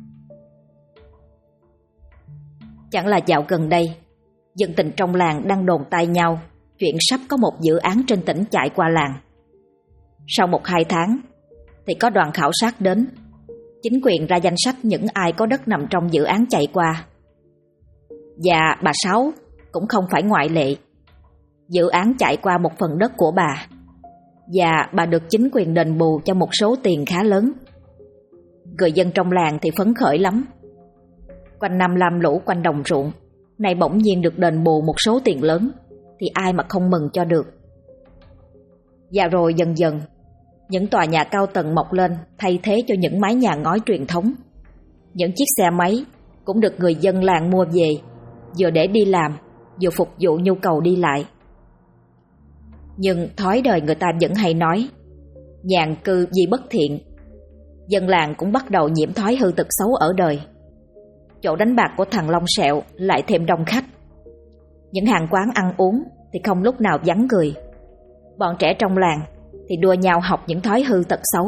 Chẳng là dạo gần đây, dân tình trong làng đang đồn tai nhau chuyện sắp có một dự án trên tỉnh chạy qua làng. Sau 1-2 tháng thì có đoàn khảo sát đến, chính quyền ra danh sách những ai có đất nằm trong dự án chạy qua. Và bà Sáu cũng không phải ngoại lệ. Dự án chạy qua một phần đất của bà, và bà được chính quyền đền bù cho một số tiền khá lớn. Người dân trong làng thì phấn khởi lắm. Quanh năm lam lũ quanh đồng ruộng, nay bỗng nhiên được đền bù một số tiền lớn, thì ai mà không mừng cho được. Và rồi dần dần, những tòa nhà cao tầng mọc lên thay thế cho những mái nhà ngói truyền thống. Những chiếc xe máy cũng được người dân làng mua về, vừa để đi làm, vừa phục vụ nhu cầu đi lại. Nhưng thói đời người ta vẫn hay nói, nhàn cư vì bất thiện. Dân làng cũng bắt đầu nhiễm thói hư tật xấu ở đời. Chỗ đánh bạc của thằng Long Sẹo lại thêm đông khách. Những hàng quán ăn uống thì không lúc nào vắng người. Bọn trẻ trong làng thì đua nhau học những thói hư tật xấu.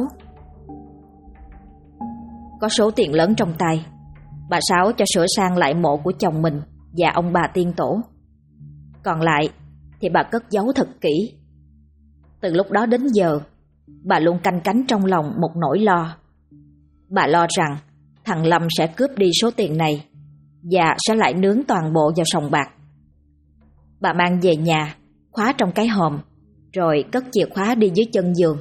Có số tiền lớn trong tay, bà Sáu cho sửa sang lại mộ của chồng mình và ông bà tiên tổ. Còn lại thì bà cất giấu thật kỹ. Từ lúc đó đến giờ, bà luôn canh cánh trong lòng một nỗi lo. Bà lo rằng thằng Lâm sẽ cướp đi số tiền này và sẽ lại nướng toàn bộ vào sòng bạc. Bà mang về nhà, khóa trong cái hòm, rồi cất chìa khóa đi dưới chân giường.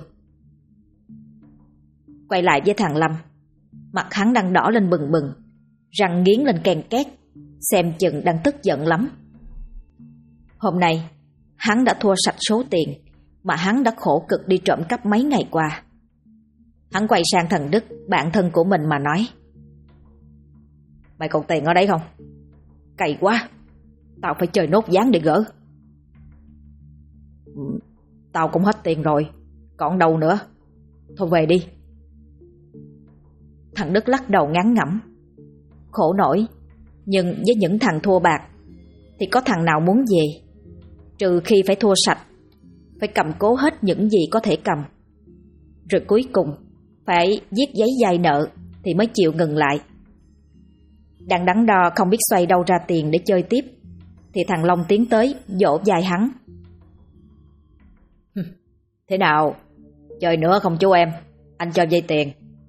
Quay lại với thằng Lâm, mặt hắn đang đỏ lên bừng bừng, răng nghiến lên ken két, xem chừng đang tức giận lắm. Hôm nay, hắn đã thua sạch số tiền mà hắn đã khổ cực đi trộm cắp mấy ngày qua. Hắn quay sang thằng Đức, bạn thân của mình mà nói: Mày còn tiền ở đây không? Cày quá, tao phải chơi nốt ván để gỡ. Tao cũng hết tiền rồi, còn đâu nữa. Thôi về đi. Thằng Đức lắc đầu ngán ngẩm. Khổ nổi, nhưng với những thằng thua bạc thì có thằng nào muốn về, trừ khi phải thua sạch, phải cầm cố hết những gì có thể cầm. Rồi cuối cùng phải viết giấy vay nợ thì mới chịu ngừng lại. Đang đắn đo không biết xoay đâu ra tiền để chơi tiếp, thì thằng Long tiến tới vỗ vai hắn: Thế nào, chơi nữa không chú em? Anh cho vay tiền.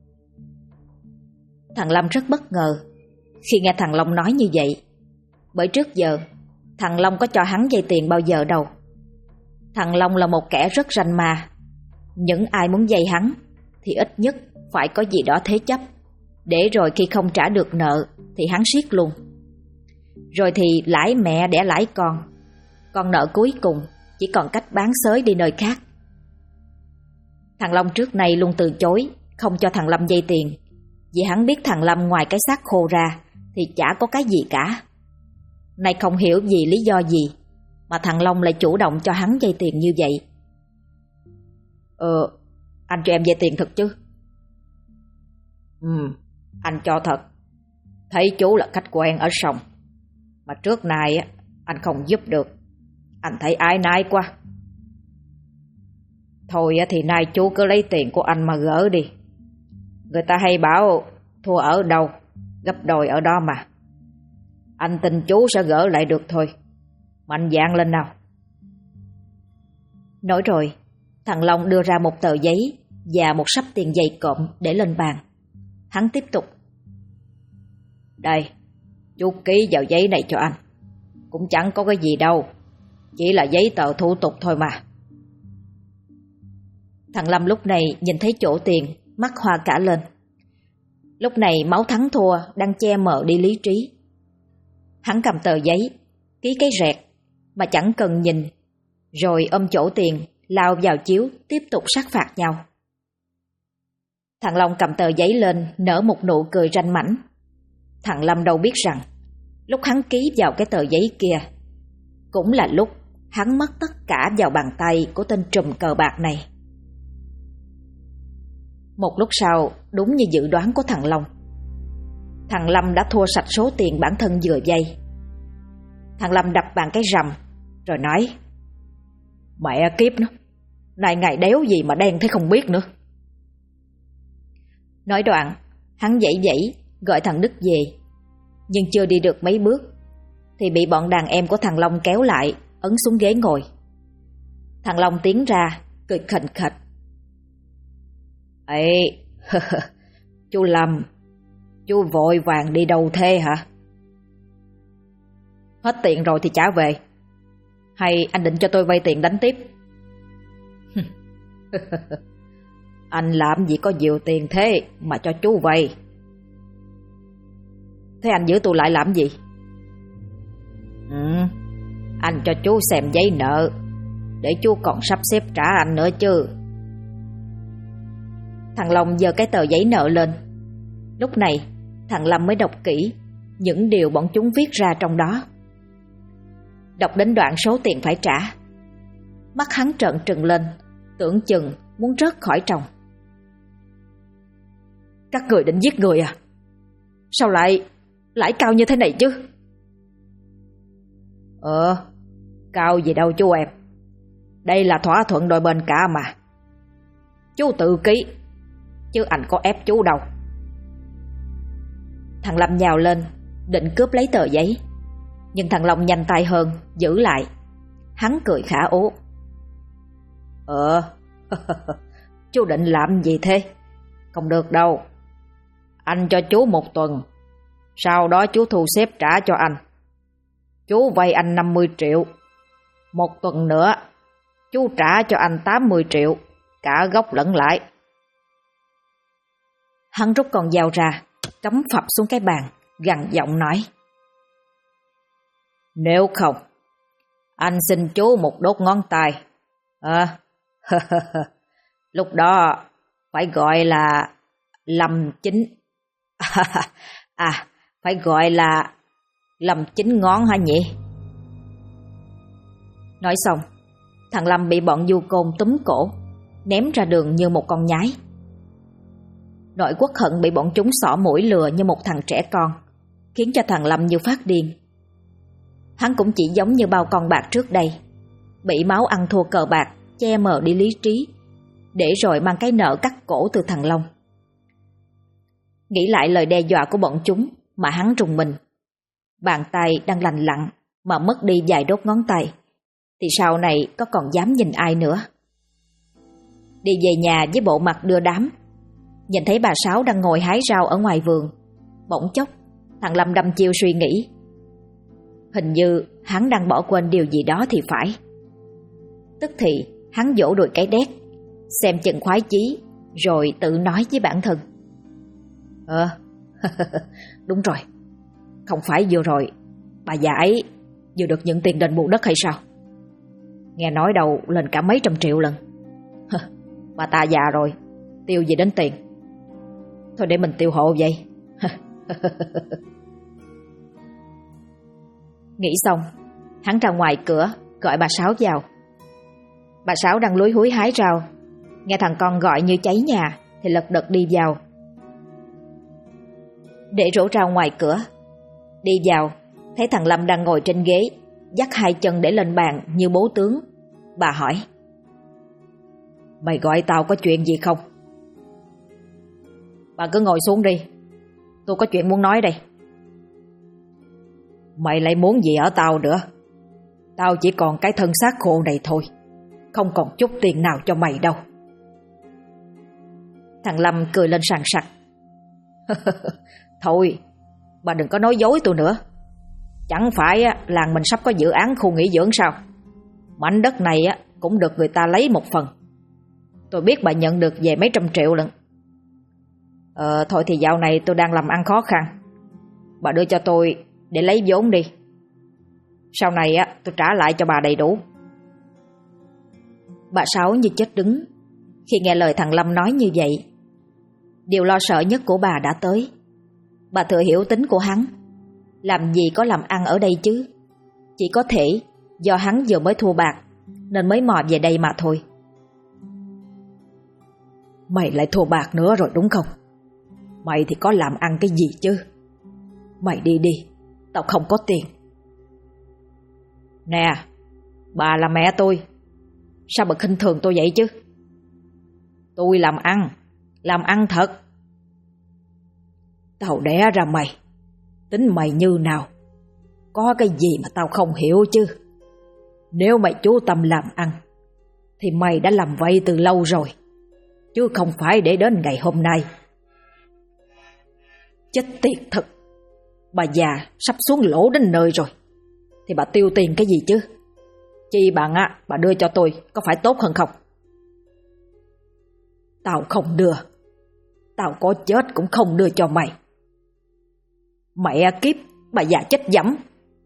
Thằng Lâm rất bất ngờ khi nghe thằng Long nói như vậy, bởi trước giờ thằng Long có cho hắn vay tiền bao giờ đâu. Thằng Long là một kẻ rất ranh ma. Những ai muốn vay hắn thì ít nhất phải có gì đó thế chấp, để rồi khi không trả được nợ thì hắn siết luôn. Rồi thì lãi mẹ đẻ lãi con nợ cuối cùng chỉ còn cách bán xới đi nơi khác. Thằng Long trước nay luôn từ chối không cho thằng Lâm vay tiền, vì hắn biết thằng Lâm ngoài cái xác khô ra thì chả có cái gì cả. Nay không hiểu vì lý do gì mà thằng Long lại chủ động cho hắn vay tiền như vậy. Anh cho em vay tiền thật chứ? Anh cho thật. Thấy chú là khách quen ở sòng, mà trước nay anh không giúp được, anh thấy ái nái quá. Thôi thì nay chú cứ lấy tiền của anh mà gỡ đi. Người ta hay bảo thua ở đâu gấp đôi ở đó mà. Anh tin chú sẽ gỡ lại được thôi. Mạnh dạn lên nào. Nói rồi, thằng Long đưa ra một tờ giấy và một sắp tiền dày cộm để lên bàn. Hắn tiếp tục. Đây, chú ký vào giấy này cho anh. Cũng chẳng có cái gì đâu, chỉ là giấy tờ thủ tục thôi mà. Thằng Lâm lúc này nhìn thấy chỗ tiền, mắt hoa cả lên. Lúc này máu thắng thua đang che mờ đi lý trí. Hắn cầm tờ giấy, ký cái rẹt mà chẳng cần nhìn, rồi ôm chỗ tiền lao vào chiếu tiếp tục sát phạt nhau. Thằng Long cầm tờ giấy lên nở một nụ cười ranh mãnh. Thằng Lâm đâu biết rằng lúc hắn ký vào cái tờ giấy kia cũng là lúc hắn mất tất cả vào bàn tay của tên trùm cờ bạc này. Một lúc sau, đúng như dự đoán của thằng Long, thằng Lâm đã thua sạch số tiền bản thân vừa vay. Thằng Lâm đập bàn cái rầm rồi nói: Mẹ kiếp nó, này ngày đéo gì mà đen thế không biết nữa. Nói đoạn, hắn dãy dãy gọi thằng Đức về, nhưng chưa đi được mấy bước thì bị bọn đàn em của thằng Long kéo lại, ấn xuống ghế ngồi. Thằng Long tiến ra cười khành khạch: Ê, chú Lâm, chú vội vàng đi đâu thế hả? Hết tiền rồi thì trả về, hay anh định cho tôi vay tiền đánh tiếp? Anh làm gì có nhiều tiền thế mà cho chú vay? Thế anh giữ tôi lại làm gì? Anh cho chú xem giấy nợ để chú còn sắp xếp trả anh nữa chứ. Thằng Long giơ cái tờ giấy nợ lên. Lúc này thằng Lâm mới đọc kỹ những điều bọn chúng viết ra trong đó. Đọc đến đoạn số tiền phải trả, mắt hắn trợn trừng lên, tưởng chừng muốn rớt khỏi tròng. Các người định giết người à? Sao lại lãi cao như thế này chứ? Cao gì đâu chú em. Đây là thỏa thuận đôi bên cả mà. Chú tự ký, chứ anh có ép chú đâu. Thằng Lâm nhào lên định cướp lấy tờ giấy, nhưng thằng Long nhanh tay hơn giữ lại. Hắn cười khả ố: Chú định làm gì thế? Không được đâu. Anh cho chú 1 tuần, sau đó chú thu xếp trả cho anh. Chú vay anh 50 triệu. 1 tuần nữa chú trả cho anh 80 triệu, cả gốc lẫn lãi. Hắn rút con dao ra, cắm phập xuống cái bàn, gằn giọng nói: Nếu không, anh xin chú một đốt ngón tay. Lúc đó phải gọi là Lâm Chính. Phải gọi là Lâm Chính ngón hả nhỉ? Nói xong, thằng Lâm bị bọn du côn túm cổ, ném ra đường như một con nhái. Nỗi uất hận bị bọn chúng xỏ mũi lừa như một thằng trẻ con, khiến cho thằng Lâm như phát điên. Hắn cũng chỉ giống như bao con bạc trước đây, bị máu ăn thua cờ bạc che mờ đi lý trí, để rồi mang cái nợ cắt cổ từ thằng Long. Nghĩ lại lời đe dọa của bọn chúng mà hắn rùng mình. Bàn tay đang lành lặn mà mất đi vài đốt ngón tay, thì sau này có còn dám nhìn ai nữa. Đi về nhà với bộ mặt đưa đám, nhìn thấy bà Sáu đang ngồi hái rau ở ngoài vườn. Bỗng chốc thằng Lâm đăm chiêu suy nghĩ. Hình như hắn đang bỏ quên điều gì đó thì phải. Tức thì hắn vỗ đùi cái đét, xem chừng khoái chí, rồi tự nói với bản thân: Đúng rồi, không phải vừa rồi bà già ấy vừa được nhận tiền đền bù đất hay sao? Nghe nói đâu lên cả mấy trăm triệu lần. Bà ta già rồi, tiêu gì đến tiền, Thôi để mình tiêu hộ vậy. Nghĩ xong, hắn ra ngoài cửa gọi bà Sáu vào. Bà Sáu đang lúi húi hái rau, nghe thằng con gọi như cháy nhà thì lật đật đi vào. Để rổ rau ngoài cửa, đi vào thấy thằng Lâm đang ngồi trên ghế, dắt hai chân để lên bàn như bố tướng. Bà hỏi: Mày gọi tao có chuyện gì không? Bà cứ ngồi xuống đi, tôi có chuyện muốn nói đây. Mày lại muốn gì ở tao nữa? Tao chỉ còn cái thân xác khô này thôi, không còn chút tiền nào cho mày đâu. Thằng Lâm cười lên sằng sặc. Thôi, bà đừng có nói dối tôi nữa. Chẳng phải làng mình sắp có dự án khu nghỉ dưỡng sao? Mảnh đất này cũng được người ta lấy một phần. Tôi biết bà nhận được về mấy trăm triệu lận. Thôi thì dạo này tôi đang làm ăn khó khăn, bà đưa cho tôi để lấy vốn đi. Sau này tôi trả lại cho bà đầy đủ. Bà Sáu như chết đứng khi nghe lời thằng Lâm nói như vậy. Điều lo sợ nhất của bà đã tới. Bà thừa hiểu tính của hắn, làm gì có làm ăn ở đây chứ. Chỉ có thể do hắn vừa mới thua bạc nên mới mò về đây mà thôi. Mày lại thua bạc nữa rồi đúng không? Mày thì có làm ăn cái gì chứ? Mày đi đi, tao không có tiền. Nè, bà là mẹ tôi, sao bà khinh thường tôi vậy chứ? Tôi làm ăn thật. Tao đẻ ra mày, tính mày như nào? Có cái gì mà tao không hiểu chứ? Nếu mày chú tâm làm ăn thì mày đã làm vậy từ lâu rồi, chứ không phải để đến ngày hôm nay. Chết tiệt thật. Bà già sắp xuống lỗ đến nơi rồi thì bà tiêu tiền cái gì chứ? Chi bằng bà đưa cho tôi có phải tốt hơn không? Tao không đưa. Tao có chết cũng không đưa cho mày. Mẹ kiếp, bà già chết dẫm.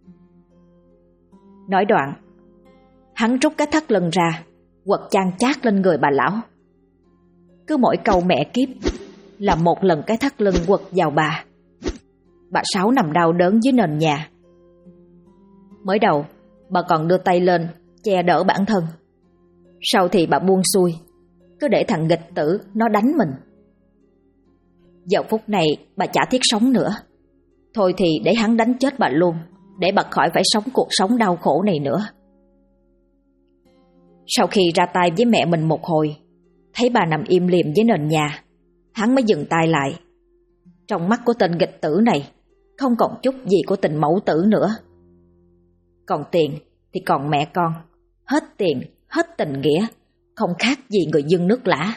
Nói đoạn, hắn rút cái thắt lưng ra, quật chan chát lên người bà lão. Cứ mỗi câu mẹ kiếp là một lần cái thắt lưng quật vào bà. Bà Sáu nằm đau đớn dưới nền nhà. Mới đầu bà còn đưa tay lên che đỡ bản thân, sau thì bà buông xuôi, cứ để thằng nghịch tử nó đánh mình. Giờ phút này bà chả thiết sống nữa. Thôi thì để hắn đánh chết bà luôn, để bà khỏi phải sống cuộc sống đau khổ này nữa. Sau khi ra tay với mẹ mình một hồi, thấy bà nằm im lìm dưới nền nhà, hắn mới dừng tay lại. Trong mắt của tên nghịch tử này không còn chút gì của tình mẫu tử nữa. Còn tiền thì còn mẹ con, hết tiền, hết tình nghĩa, không khác gì người dưng nước lã.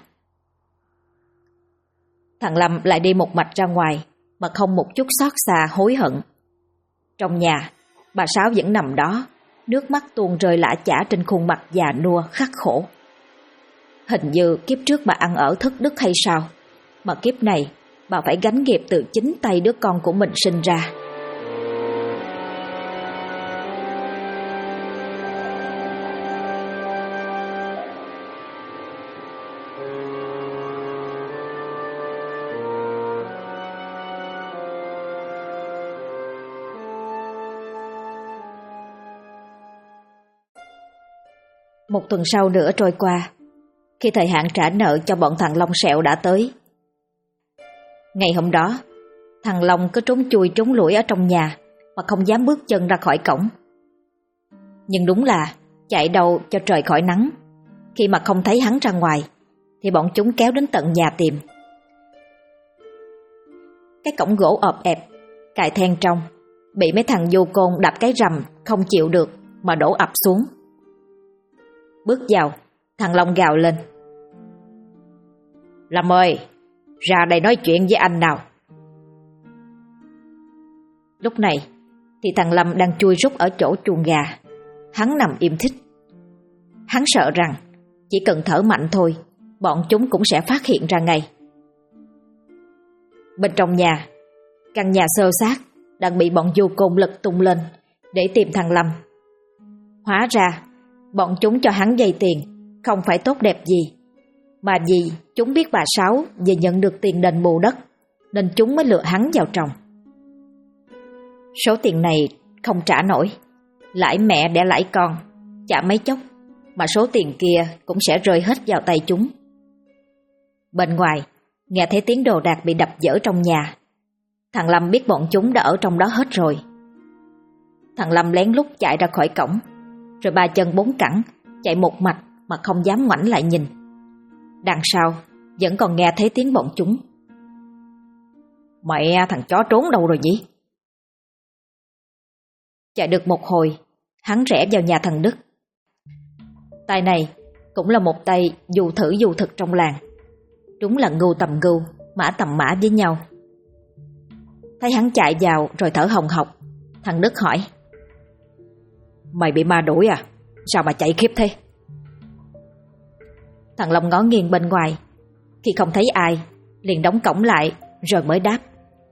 Thằng Lâm lại đi một mạch ra ngoài mà không một chút xót xa hối hận. Trong nhà, bà Sáu vẫn nằm đó, nước mắt tuôn rơi lã chã trên khuôn mặt già nua khắc khổ. Hình như kiếp trước bà ăn ở thất đức hay sao, mà kiếp này bà phải gánh nghiệp từ chính tay đứa con của mình sinh ra. Một tuần sau nữa trôi qua, khi thời hạn trả nợ cho bọn thằng Long Sẹo đã tới. Ngày hôm đó, thằng Long cứ trốn chui trốn lủi ở trong nhà mà không dám bước chân ra khỏi cổng. Nhưng đúng là chạy đâu cho trời khỏi nắng, khi mà không thấy hắn ra ngoài thì bọn chúng kéo đến tận nhà tìm. Cái cổng gỗ ọp ẹp, cài then trong, bị mấy thằng vô côn đập cái rầm không chịu được mà đổ ập xuống. Bước vào, thằng Long gào lên: Lâm ơi, ra đây nói chuyện với anh nào. Lúc này thì thằng Lâm đang chui rút ở chỗ chuồng gà. Hắn nằm im thít. Hắn sợ rằng chỉ cần thở mạnh thôi, bọn chúng cũng sẽ phát hiện ra ngay. Bên trong nhà, căn nhà xơ xác đang bị bọn vô côn lật tung lên để tìm thằng Lâm. Hóa ra bọn chúng cho hắn vay tiền không phải tốt đẹp gì, mà vì chúng biết bà Sáu vừa nhận được tiền đền bù đất nên chúng mới lừa hắn vào trong. Số tiền này không trả nổi, lãi mẹ đẻ lãi con, chả mấy chốc mà số tiền kia cũng sẽ rơi hết vào tay chúng. Bên ngoài, nghe thấy tiếng đồ đạc bị đập vỡ trong nhà. Thằng Lâm biết bọn chúng đã ở trong đó hết rồi. Thằng Lâm lén lút chạy ra khỏi cổng, rồi ba chân bốn cẳng chạy một mạch mà không dám ngoảnh lại nhìn. Đằng sau vẫn còn nghe thấy tiếng bọn chúng. Mẹ, thằng chó trốn đâu rồi nhỉ? Chạy được một hồi, hắn rẽ vào nhà thằng Đức. Tay này cũng là một tay dù thử dù thực trong làng. Đúng là ngưu tầm ngưu, mã tầm mã với nhau. Thấy hắn chạy vào rồi thở hồng hộc, thằng Đức hỏi: Mày bị ma đuổi à? Sao mà chạy khiếp thế? Thằng Long ngó nghiêng bên ngoài, khi không thấy ai liền đóng cổng lại rồi mới đáp: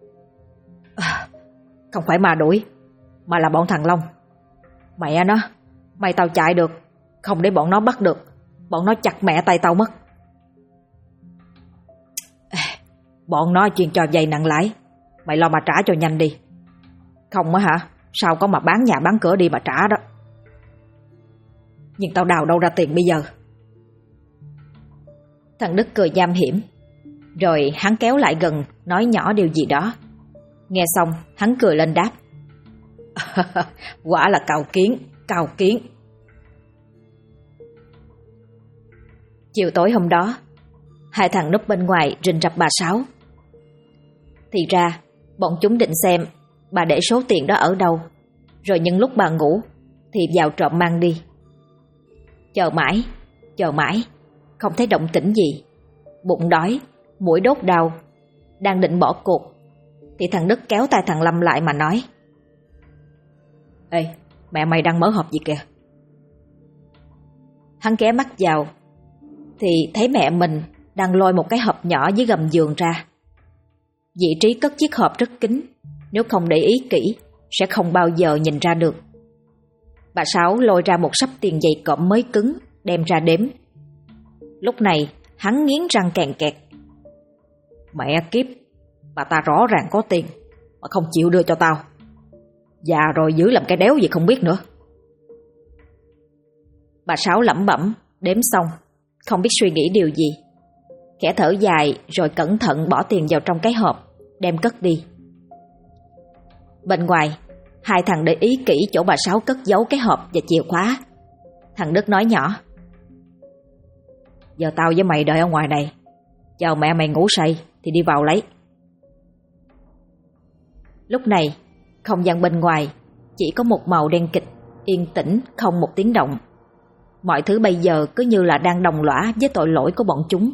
Không phải ma đuổi, mà là bọn thằng Long. Mẹ nó, mày tao chạy được, không để bọn nó bắt được, bọn nó chặt mẹ tay tao mất. Bọn nó chuyên cho vay nặng lãi, mày lo mà trả cho nhanh đi. Không á hả, sao có mà bán nhà bán cửa đi mà trả đó. Nhưng tao đào đâu ra tiền bây giờ? Thằng Đức cười nham hiểm, rồi hắn kéo lại gần nói nhỏ điều gì đó. Nghe xong hắn cười lên đáp: Quả là cào kiến, cào kiến. Chiều tối hôm đó, hai thằng núp bên ngoài rình rập bà Sáu. Thì ra bọn chúng định xem bà để số tiền đó ở đâu, rồi nhân lúc bà ngủ thì vào trộm mang đi. Chờ mãi, không thấy động tĩnh gì. Bụng đói, mũi đốt đau, đang định bỏ cuộc thì thằng Đức kéo tay thằng Lâm lại mà nói: Ê, mẹ mày đang mở hộp gì kìa? Hắn ghé mắt vào thì thấy mẹ mình đang lôi một cái hộp nhỏ dưới gầm giường ra. Vị trí cất chiếc hộp rất kín, nếu không để ý kỹ sẽ không bao giờ nhìn ra được. Bà Sáu lôi ra một sấp tiền dày cộm mới cứng, đem ra đếm. Lúc này hắn nghiến răng kèn kẹt: Mẹ kiếp, bà ta rõ ràng có tiền mà không chịu đưa cho tao. Già rồi giữ làm cái đéo gì không biết nữa. Bà Sáu lẩm bẩm đếm xong, không biết suy nghĩ điều gì, khẽ thở dài rồi cẩn thận bỏ tiền vào trong cái hộp, đem cất đi. Bên ngoài, hai thằng để ý kỹ chỗ bà Sáu cất giấu cái hộp và chìa khóa. Thằng Đức nói nhỏ: Giờ tao với mày đợi ở ngoài này, chờ mẹ mày ngủ say thì đi vào lấy. Lúc này, không gian bên ngoài chỉ có một màu đen kịch, yên tĩnh không một tiếng động. Mọi thứ bây giờ cứ như là đang đồng lõa với tội lỗi của bọn chúng.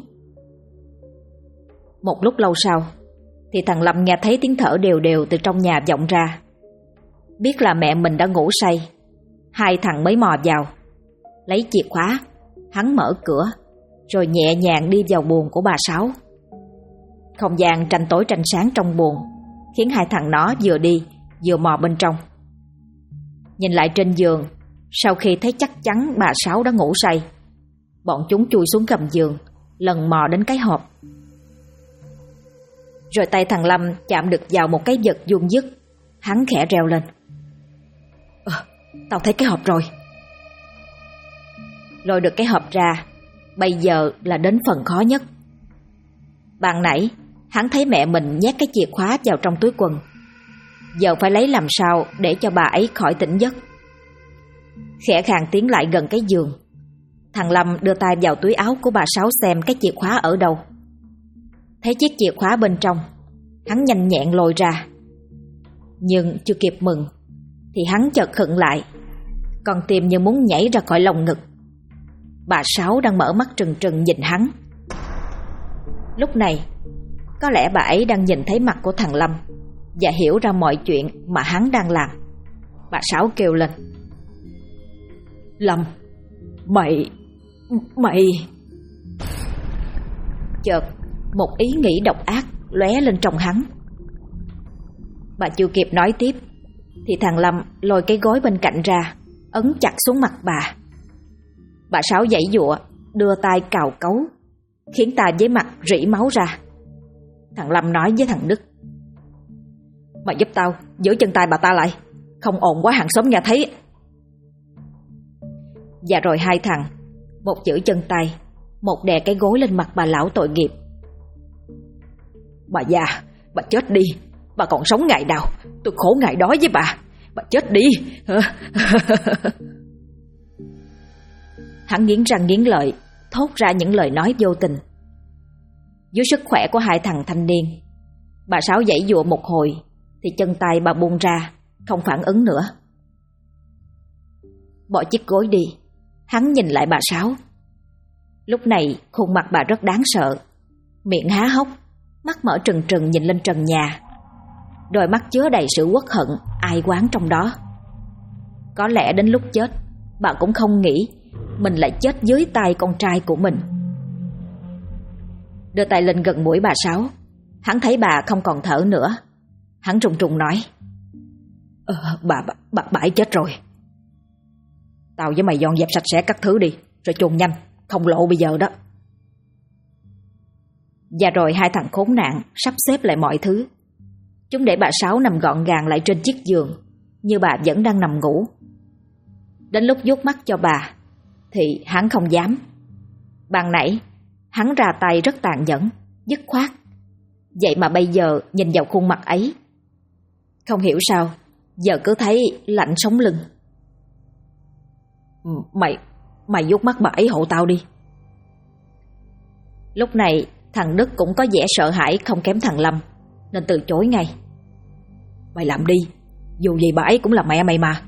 Một lúc lâu sau thì thằng Lâm nghe thấy tiếng thở đều đều từ trong nhà vọng ra. Biết là mẹ mình đã ngủ say, hai thằng mới mò vào. Lấy chìa khóa, hắn mở cửa rồi nhẹ nhàng đi vào buồng của bà Sáu. Không gian tranh tối tranh sáng trong buồng khiến hai thằng nó vừa đi vừa mò bên trong. Nhìn lại trên giường, sau khi thấy chắc chắn bà Sáu đã ngủ say, bọn chúng chui xuống gầm giường, lần mò đến cái hộp. Rồi tay thằng Lâm chạm được vào một cái vật vuông vức, hắn khẽ reo lên: Tao thấy cái hộp rồi. Lôi được cái hộp ra, bây giờ là đến phần khó nhất. Ban nãy hắn thấy mẹ mình nhét cái chìa khóa vào trong túi quần, giờ phải lấy làm sao để cho bà ấy khỏi tỉnh giấc. Khẽ khàng tiến lại gần cái giường, thằng Lâm đưa tay vào túi áo của bà Sáu xem cái chìa khóa ở đâu. Thấy chiếc chìa khóa bên trong, hắn nhanh nhẹn lôi ra. Nhưng chưa kịp mừng thì hắn chợt khựng lại, con tim như muốn nhảy ra khỏi lồng ngực. Bà Sáu đang mở mắt trừng trừng nhìn hắn. Lúc này, có lẽ bà ấy đang nhìn thấy mặt của thằng Lâm và hiểu ra mọi chuyện mà hắn đang làm. Bà Sáu kêu lên: Lâm, mày... Chợt một ý nghĩ độc ác lóe lên trong hắn. Bà chưa kịp nói tiếp thì thằng Lâm lôi cái gối bên cạnh ra, ấn chặt xuống mặt bà. Bà Sáu giãy giụa, đưa tay cào cấu, khiến tay với mặt rỉ máu ra. Thằng Lâm nói với thằng Đức: Mày giúp tao giữ chân tay bà ta lại, không ồn quá hàng xóm nghe thấy. Và rồi hai thằng, một giữ chân tay, một đè cái gối lên mặt bà lão tội nghiệp. Bà già, bà chết đi, bà còn sống ngày nào tôi khổ ngày đó với bà chết đi. Hắn nghiến răng nghiến lợi, thốt ra những lời nói vô tình. Dưới sức khỏe của hai thằng thanh niên, bà Sáu giãy giụa một hồi thì chân tay bà buông ra, không phản ứng nữa. Bỏ chiếc gối đi, hắn nhìn lại bà Sáu. Lúc này khuôn mặt bà rất đáng sợ, miệng há hốc, mắt mở trừng trừng nhìn lên trần nhà. Đôi mắt chứa đầy sự uất hận ai oán trong đó. Có lẽ đến lúc chết, bà cũng không nghĩ mình lại chết dưới tay con trai của mình. Đưa tay lên gần mũi bà Sáu, hắn thấy bà không còn thở nữa. Hắn run run nói: Bà ấy chết rồi. Tao với mày dọn dẹp sạch sẽ các thứ đi, rồi chôn nhanh, không lộ bây giờ đó. Và rồi hai thằng khốn nạn sắp xếp lại mọi thứ. Chúng để bà Sáu nằm gọn gàng lại trên chiếc giường, như bà vẫn đang nằm ngủ. Đến lúc vuốt mắt cho bà thì hắn không dám. Ban nãy hắn ra tay rất tàn nhẫn, dứt khoát. Vậy mà bây giờ nhìn vào khuôn mặt ấy, không hiểu sao giờ cứ thấy lạnh sống lưng. Mày vuốt mắt bà ấy hộ tao đi. Lúc này thằng Đức cũng có vẻ sợ hãi không kém thằng Lâm, nên từ chối ngay. Mày làm đi, dù gì bà ấy cũng là mẹ mày mà.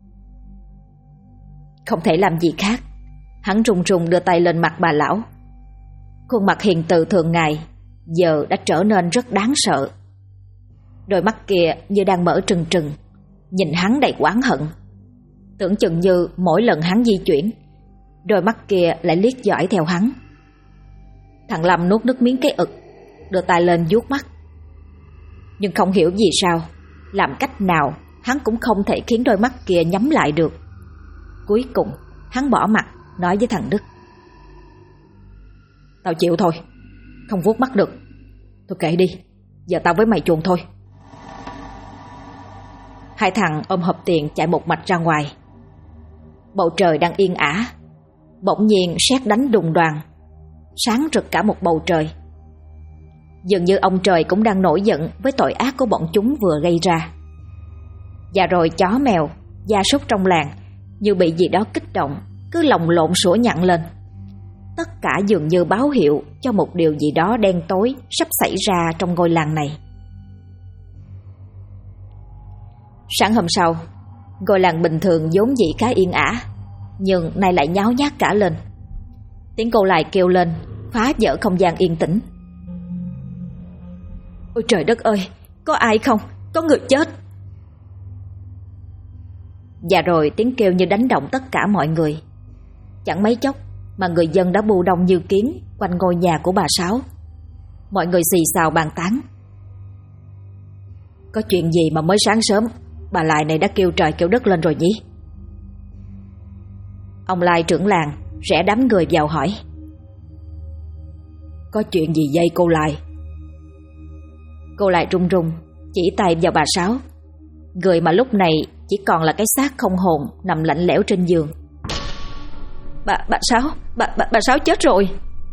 Không thể làm gì khác, hắn run run đưa tay lên mặt bà lão. Khuôn mặt hiền từ thường ngày giờ đã trở nên rất đáng sợ. Đôi mắt kia như đang mở trừng trừng, nhìn hắn đầy oán hận. Tưởng chừng như mỗi lần hắn di chuyển, đôi mắt kia lại liếc dõi theo hắn. Thằng Lâm nuốt nước miếng cái ực, đưa tay lên vuốt mắt. Nhưng không hiểu vì sao, làm cách nào hắn cũng không thể khiến đôi mắt kia nhắm lại được. Cuối cùng hắn bỏ mặt, nói với thằng Đức: Tao chịu thôi, không vuốt mắt được. Thôi kệ đi, giờ tao với mày chuồn thôi. Hai thằng ôm hộp tiền chạy một mạch ra ngoài. Bầu trời đang yên ả, bỗng nhiên sét đánh đùng đoàng, sáng rực cả một bầu trời. Dường như ông trời cũng đang nổi giận với tội ác của bọn chúng vừa gây ra. Và rồi chó mèo, gia súc trong làng như bị gì đó kích động, cứ lồng lộn sủa nhặn lên. Tất cả dường như báo hiệu cho một điều gì đó đen tối sắp xảy ra trong ngôi làng này. Sáng hôm sau, ngôi làng bình thường vốn dĩ khá yên ả, nhưng nay lại nháo nhác cả lên. Tiếng cô lại kêu lên phá vỡ không gian yên tĩnh. Ôi trời đất ơi, có ai không? Có người chết. Và rồi tiếng kêu như đánh động tất cả mọi người. Chẳng mấy chốc mà người dân đã bù đông như kiến quanh ngôi nhà của bà Sáu. Mọi người xì xào bàn tán. Có chuyện gì mà mới sáng sớm bà Lại này đã kêu trời kêu đất lên rồi nhỉ? Ông Lai trưởng làng rẽ đám người vào hỏi. Có chuyện gì vậy cô Lai? Cô Lai run run chỉ tay vào bà Sáu, người mà lúc này chỉ còn là cái xác không hồn nằm lạnh lẽo trên giường. Bà Sáu chết rồi.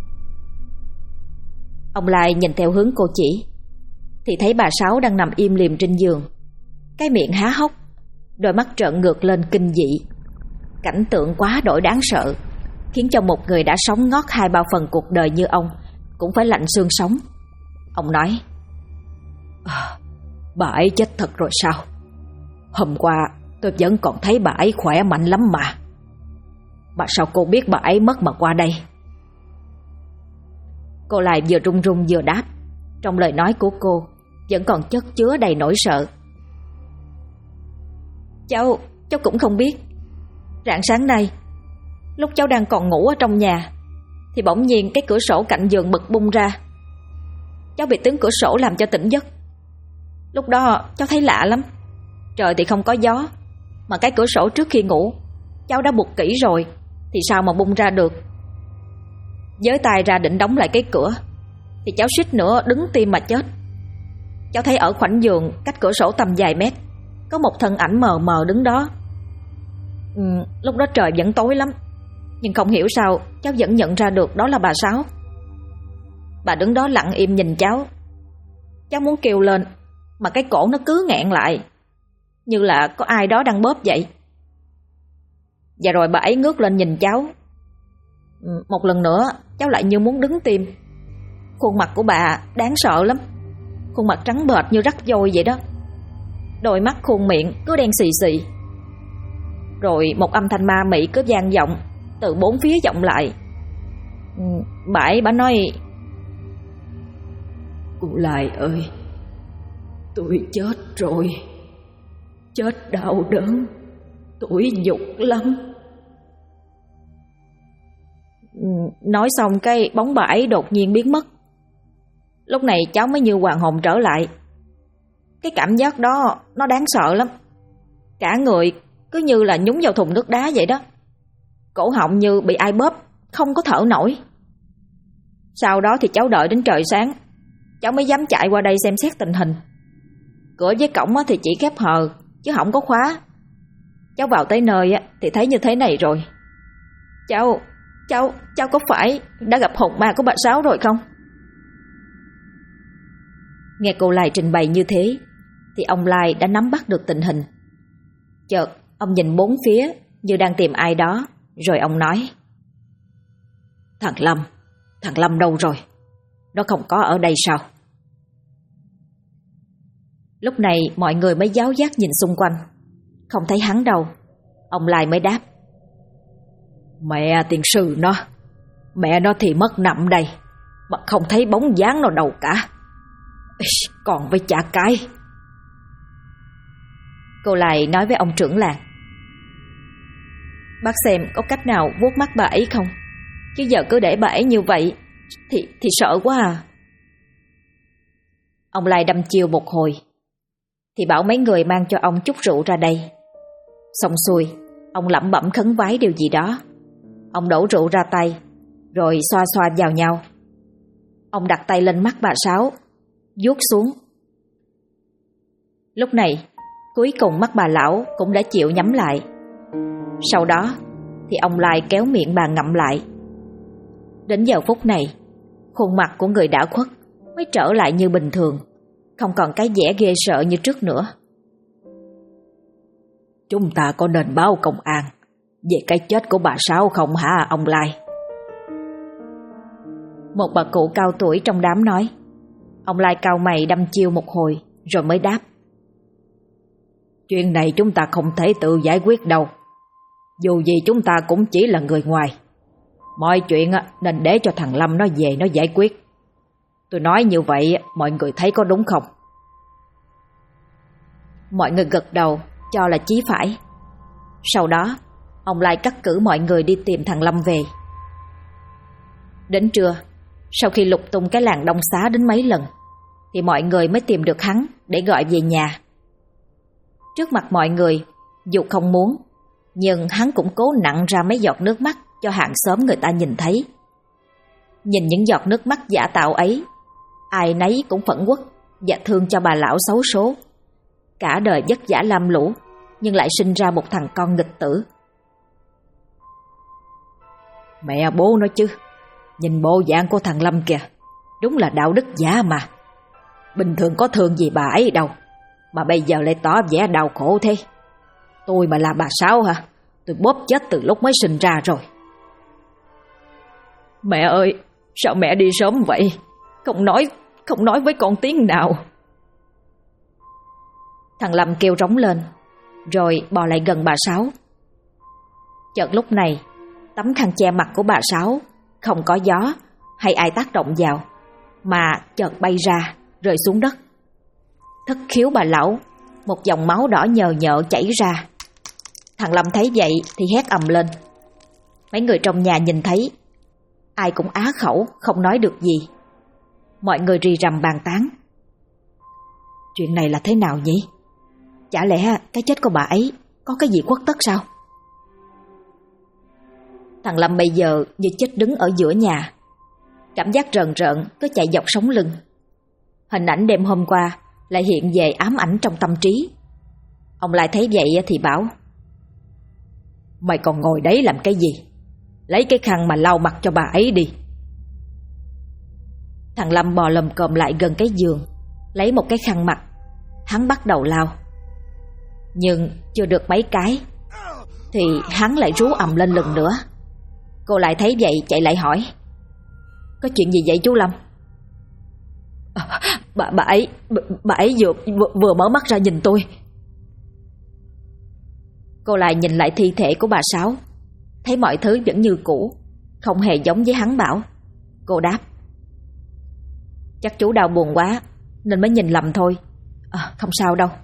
Ông Lai nhìn theo hướng cô chỉ thì thấy bà Sáu đang nằm im lìm trên giường, cái miệng há hốc, đôi mắt trợn ngược lên kinh dị. Cảnh tượng quá đổi đáng sợ, khiến cho một người đã sống ngót 2/3 phần cuộc đời như ông cũng phải lạnh xương sống. Ông nói: Bà ấy chết thật rồi sao? Hôm qua tôi vẫn còn thấy bà ấy khỏe mạnh lắm mà. Mà sao cô biết bà ấy mất mà qua đây? Cô lại vừa run run vừa đáp, trong lời nói của cô vẫn còn chất chứa đầy nỗi sợ. Cháu cũng không biết. Rạng sáng nay, lúc cháu đang còn ngủ ở trong nhà, thì bỗng nhiên cái cửa sổ cạnh giường bật bung ra. Cháu bị tiếng cửa sổ làm cho tỉnh giấc. Lúc đó cháu thấy lạ lắm. Trời thì không có gió, mà cái cửa sổ trước khi ngủ cháu đã buộc kỹ rồi, thì sao mà bung ra được. Giới tay ra định đóng lại cái cửa, thì cháu suýt nữa đứng tim mà chết. Cháu thấy ở khoảnh giường cách cửa sổ tầm vài mét có một thân ảnh mờ mờ đứng đó. Lúc đó trời vẫn tối lắm, nhưng không hiểu sao cháu vẫn nhận ra được đó là bà Sáu. Bà đứng đó lặng im nhìn cháu. Cháu muốn kêu lên mà cái cổ nó cứ nghẹn lại, như là có ai đó đang bóp vậy. Và rồi bà ấy ngước lên nhìn cháu. Một lần nữa cháu lại như muốn đứng tim. Khuôn mặt của bà đáng sợ lắm. Khuôn mặt trắng bệch như rắc vôi vậy đó. Đôi mắt khuôn miệng cứ đen xì xì. Rồi một âm thanh ma mị cứ vang vọng từ bốn phía vọng lại. Bà nói: "Cô Lai ơi, tôi chết rồi. Chết đau đớn, tủi nhục lắm." Nói xong cái bóng bà ấy đột nhiên biến mất. Lúc này cháu mới như hoàn hồn trở lại. Cái cảm giác đó nó đáng sợ lắm. Cả người cứ như là nhúng vào thùng nước đá vậy đó. Cổ họng như bị ai bóp, không có thở nổi. Sau đó thì cháu đợi đến trời sáng, cháu mới dám chạy qua đây xem xét tình hình. Cửa với cổng thì chỉ khép hờ chứ không có khóa. Cháu vào tới nơi thì thấy như thế này rồi. Cháu có phải đã gặp hồn ma của bà Sáu rồi không? Nghe cô Lai trình bày như thế thì ông Lai đã nắm bắt được tình hình. Chợt ông nhìn bốn phía như đang tìm ai đó, rồi ông nói: Thằng Lâm đâu rồi? Nó không có ở đây sao?" Lúc này mọi người mới giáo giác nhìn xung quanh, không thấy hắn đâu. Ông Lai mới đáp: "Mẹ tiền sư nó, mẹ nó thì mất nằm đây, mà không thấy bóng dáng nó đâu cả. Còn với chả cái." Cô Lai nói với ông trưởng làng: "Bác xem có cách nào vuốt mắt bà ấy không? Chứ giờ cứ để bà ấy như vậy thì sợ quá à." Ông Lai đâm chiêu một hồi thì bảo mấy người mang cho ông chút rượu ra đây. Xong xuôi, ông lẩm bẩm khấn vái điều gì đó. Ông đổ rượu ra tay, rồi xoa xoa vào nhau. Ông đặt tay lên mắt bà Sáu, vuốt xuống. Lúc này, cuối cùng mắt bà lão cũng đã chịu nhắm lại. Sau đó thì ông Lai kéo miệng bà ngậm lại. Đến giờ phút này, khuôn mặt của người đã khuất mới trở lại như bình thường, không còn cái vẻ ghê sợ như trước nữa. "Chúng ta có nên báo công an về cái chết của bà Sáu không hả ông Lai?" Một bà cụ cao tuổi trong đám nói. Ông Lai cau mày đâm chiêu một hồi rồi mới đáp: "Chuyện này chúng ta không thể tự giải quyết đâu. Dù gì chúng ta cũng chỉ là người ngoài. Mọi chuyện nên để cho thằng Lâm nó về nó giải quyết. Tôi nói như vậy mọi người thấy có đúng không?" Mọi người gật đầu cho là chí phải. Sau đó ông Lai cắt cử mọi người đi tìm thằng Lâm về. Đến trưa, sau khi lục tung cái làng Đông Xá đến mấy lần thì mọi người mới tìm được hắn để gọi về nhà. Trước mặt mọi người, dù không muốn, nhưng hắn cũng cố nặn ra mấy giọt nước mắt cho hàng xóm người ta nhìn thấy. Nhìn những giọt nước mắt giả tạo ấy, ai nấy cũng phẫn uất và thương cho bà lão xấu số. Cả đời vất vả lam lũ, nhưng lại sinh ra một thằng con nghịch tử. "Mẹ bố nó chứ, nhìn bộ dạng của thằng Lâm kìa, đúng là đạo đức giả mà. Bình thường có thương gì bà ấy đâu, mà bây giờ lại tỏ vẻ đau khổ thế. Tôi mà là bà Sáu hả, tôi bóp chết từ lúc mới sinh ra rồi." "Mẹ ơi, sao mẹ đi sớm vậy? Không nói với con tiếng nào." Thằng Lâm kêu rống lên, rồi bò lại gần bà Sáu. Chợt lúc này, tấm khăn che mặt của bà Sáu không có gió hay ai tác động vào, mà chợt bay ra, rơi xuống đất. Thất khiếu bà lão, một dòng máu đỏ nhờ nhợ chảy ra. Thằng Lâm thấy vậy thì hét ầm lên. Mấy người trong nhà nhìn thấy, ai cũng á khẩu không nói được gì. Mọi người rì rầm bàn tán. Chuyện này là thế nào nhỉ? Chả lẽ cái chết của bà ấy có cái gì khuất tất sao? Thằng Lâm bây giờ như chết đứng ở giữa nhà. Cảm giác rờn rợn cứ chạy dọc sống lưng. Hình ảnh đêm hôm qua lại hiện về ám ảnh trong tâm trí. Ông Lai thấy vậy thì bảo: Mày còn ngồi đấy làm cái gì? Lấy cái khăn mà lau mặt cho bà ấy đi. Thằng Lâm bò lồm cồm lại gần cái giường, lấy một cái khăn mặt. Hắn bắt đầu lau. Nhưng chưa được mấy cái thì hắn lại rú ầm lên lần nữa. Cô lại thấy vậy chạy lại hỏi: Có chuyện gì vậy chú Lâm? Bà ấy vừa mở mắt ra nhìn tôi. Cô lại nhìn lại thi thể của bà Sáu, thấy mọi thứ vẫn như cũ, không hề giống với hắn bảo. Cô đáp: Chắc chú đau buồn quá nên mới nhìn lầm thôi. Không sao đâu.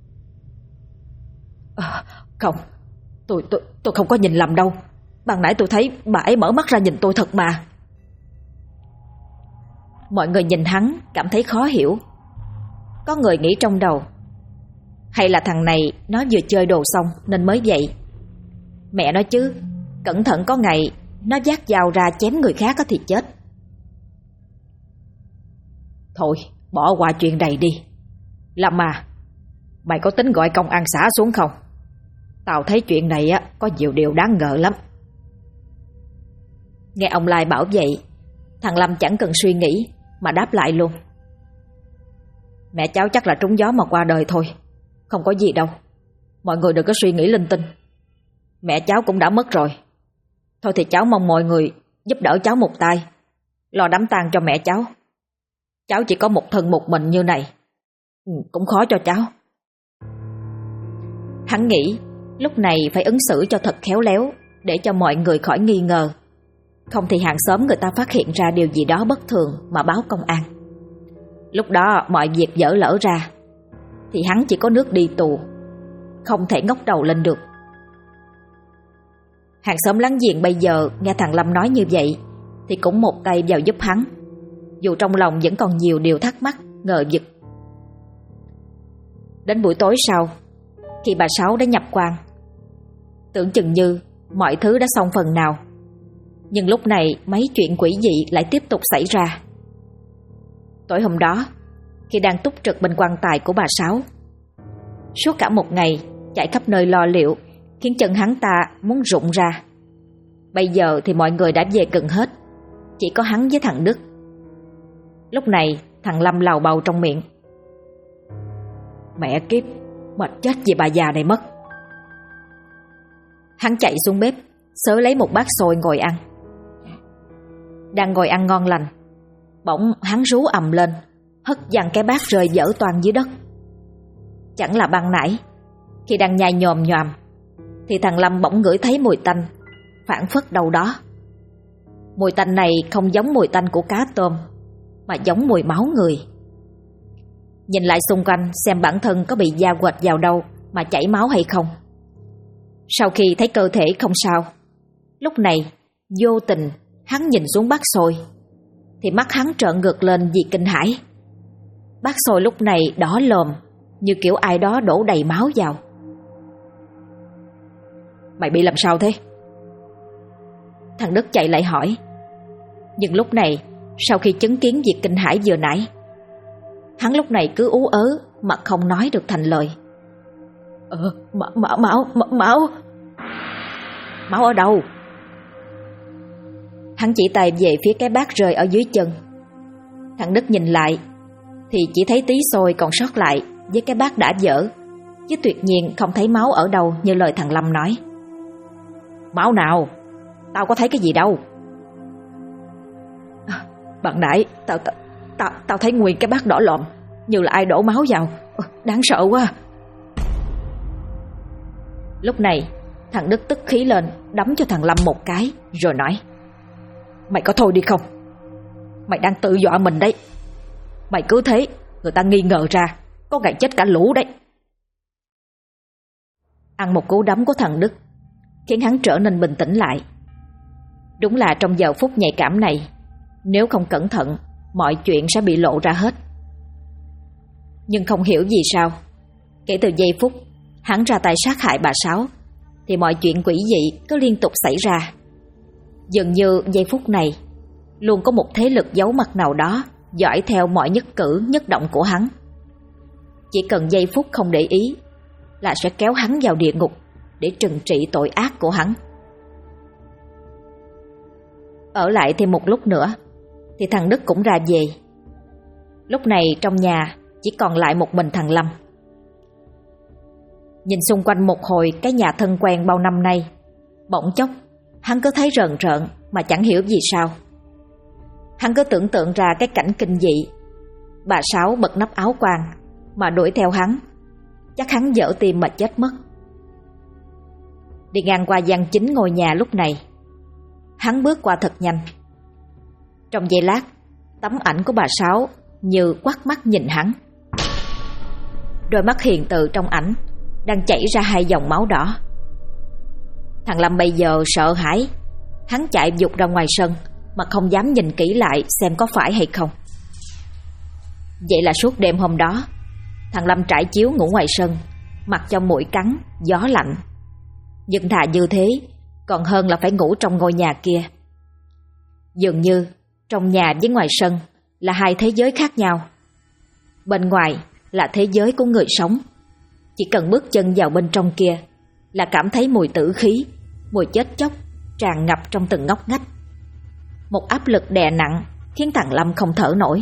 Không, tôi không có nhìn lầm đâu. Ban nãy tôi thấy bà ấy mở mắt ra nhìn tôi thật mà. Mọi người nhìn hắn cảm thấy khó hiểu. Có người nghĩ trong đầu: Hay là thằng này nó vừa chơi đồ xong nên mới vậy. Mẹ nói chứ, cẩn thận có ngày nó vác dao ra chém người khác thì chết. Thôi, bỏ qua chuyện này đi. Lâm à, mày có tính gọi công an xã xuống không? Tao thấy chuyện này có nhiều điều đáng ngờ lắm. Nghe ông Lai bảo vậy, thằng Lâm chẳng cần suy nghĩ mà đáp lại luôn: Mẹ cháu chắc là trúng gió mà qua đời thôi, không có gì đâu. Mọi người đừng có suy nghĩ linh tinh. Mẹ cháu cũng đã mất rồi. Thôi thì cháu mong mọi người giúp đỡ cháu một tay, lo đám tang cho mẹ cháu. Cháu chỉ có một thân một mình như này, cũng khó cho cháu. Hắn nghĩ lúc này phải ứng xử cho thật khéo léo để cho mọi người khỏi nghi ngờ. Không thì hàng xóm người ta phát hiện ra điều gì đó bất thường mà báo công an. Lúc đó mọi việc dở lỡ ra thì hắn chỉ có nước đi tù, không thể ngóc đầu lên được. Hàng xóm láng giềng bây giờ nghe thằng Lâm nói như vậy thì cũng một tay vào giúp hắn, dù trong lòng vẫn còn nhiều điều thắc mắc, ngờ vực. Đến buổi tối sau, khi bà Sáu đã nhập quan, tưởng chừng như mọi thứ đã xong phần nào, nhưng lúc này mấy chuyện quỷ dị lại tiếp tục xảy ra. Tối hôm đó, khi đang túc trực bên quan tài của bà Sáu, suốt cả một ngày chạy khắp nơi lo liệu khiến chân hắn ta muốn rụng ra. Bây giờ thì mọi người đã về gần hết, chỉ có hắn với thằng Đức. Lúc này thằng Lâm lào bầu trong miệng: Mẹ kiếp, mệt chết vì bà già này mất. Hắn chạy xuống bếp xới lấy một bát xôi ngồi ăn. Đang ngồi ăn ngon lành, bỗng hắn rú ầm lên, hất văng cái bát rơi vỡ toang dưới đất. Chẳng là ban nãy khi đang nhai nhòm nhòm thì thằng Lâm bỗng ngửi thấy mùi tanh phảng phất đâu đó. Mùi tanh này không giống mùi tanh của cá tôm, mà giống mùi máu người. Nhìn lại xung quanh xem bản thân có bị da quệt vào đâu mà chảy máu hay không. Sau khi thấy cơ thể không sao, lúc này vô tình hắn nhìn xuống bát xôi thì mắt hắn trợn ngược lên vì kinh hãi. Bát xôi lúc này đỏ lòm, như kiểu ai đó đổ đầy máu vào. Mày bị làm sao thế? Thằng Đức chạy lại hỏi. Nhưng lúc này, sau khi chứng kiến việc kinh hãi vừa nãy, hắn lúc này cứ ú ớ mà không nói được thành lời. Máu. Máu ở đâu? Hắn chỉ tay về phía cái bát rơi ở dưới chân. Thằng Đức nhìn lại thì chỉ thấy tí xôi còn sót lại với cái bát đã dở, chứ tuyệt nhiên không thấy máu ở đâu như lời thằng Lâm nói. Máu nào? Tao có thấy cái gì đâu. Bạn nãy tao thấy nguyên cái bát đỏ lòm, như là ai đổ máu vào. Đáng sợ quá. Lúc này thằng Đức tức khí lên, đấm cho thằng Lâm một cái rồi nói: Mày có thôi đi không? Mày đang tự dọa mình đấy. Mày cứ thế, người ta nghi ngờ ra, có ngày chết cả lũ đấy. Ăn một cú đấm của thằng Đức khiến hắn trở nên bình tĩnh lại. Đúng là trong giờ phút nhạy cảm này, nếu không cẩn thận, mọi chuyện sẽ bị lộ ra hết. Nhưng không hiểu vì sao, kể từ giây phút hắn ra tay sát hại bà Sáu thì mọi chuyện quỷ dị cứ liên tục xảy ra. Dường như giây phút này luôn có một thế lực giấu mặt nào đó dõi theo mọi nhất cử nhất động của hắn. Chỉ cần giây phút không để ý là sẽ kéo hắn vào địa ngục để trừng trị tội ác của hắn. Ở lại thêm một lúc nữa thì thằng Đức cũng ra về. Lúc này trong nhà chỉ còn lại một mình thằng Lâm. Nhìn xung quanh một hồi cái nhà thân quen bao năm nay, bỗng chốc hắn cứ thấy rờn rợn mà chẳng hiểu vì sao. Hắn cứ tưởng tượng ra cái cảnh kinh dị, bà Sáu bật nắp áo quan mà đuổi theo hắn, chắc hắn dở tim mà chết mất. Đi ngang qua gian chính ngôi nhà lúc này, hắn bước qua thật nhanh. Trong giây lát, tấm ảnh của bà Sáu như quắt mắt nhìn hắn. Đôi mắt hiền từ trong ảnh đang chảy ra hai dòng máu đỏ. Thằng Lâm bây giờ sợ hãi, hắn chạy vụt ra ngoài sân mà không dám nhìn kỹ lại xem có phải hay không. Vậy là suốt đêm hôm đó, thằng Lâm trải chiếu ngủ ngoài sân, mặc cho muỗi cắn, gió lạnh. Nhưng thà như thế còn hơn là phải ngủ trong ngôi nhà kia. Dường như trong nhà với ngoài sân là hai thế giới khác nhau. Bên ngoài là thế giới của người sống, chỉ cần bước chân vào bên trong kia là cảm thấy mùi tử khí, mùi chết chóc tràn ngập trong từng ngóc ngách. Một áp lực đè nặng khiến thằng Lâm không thở nổi.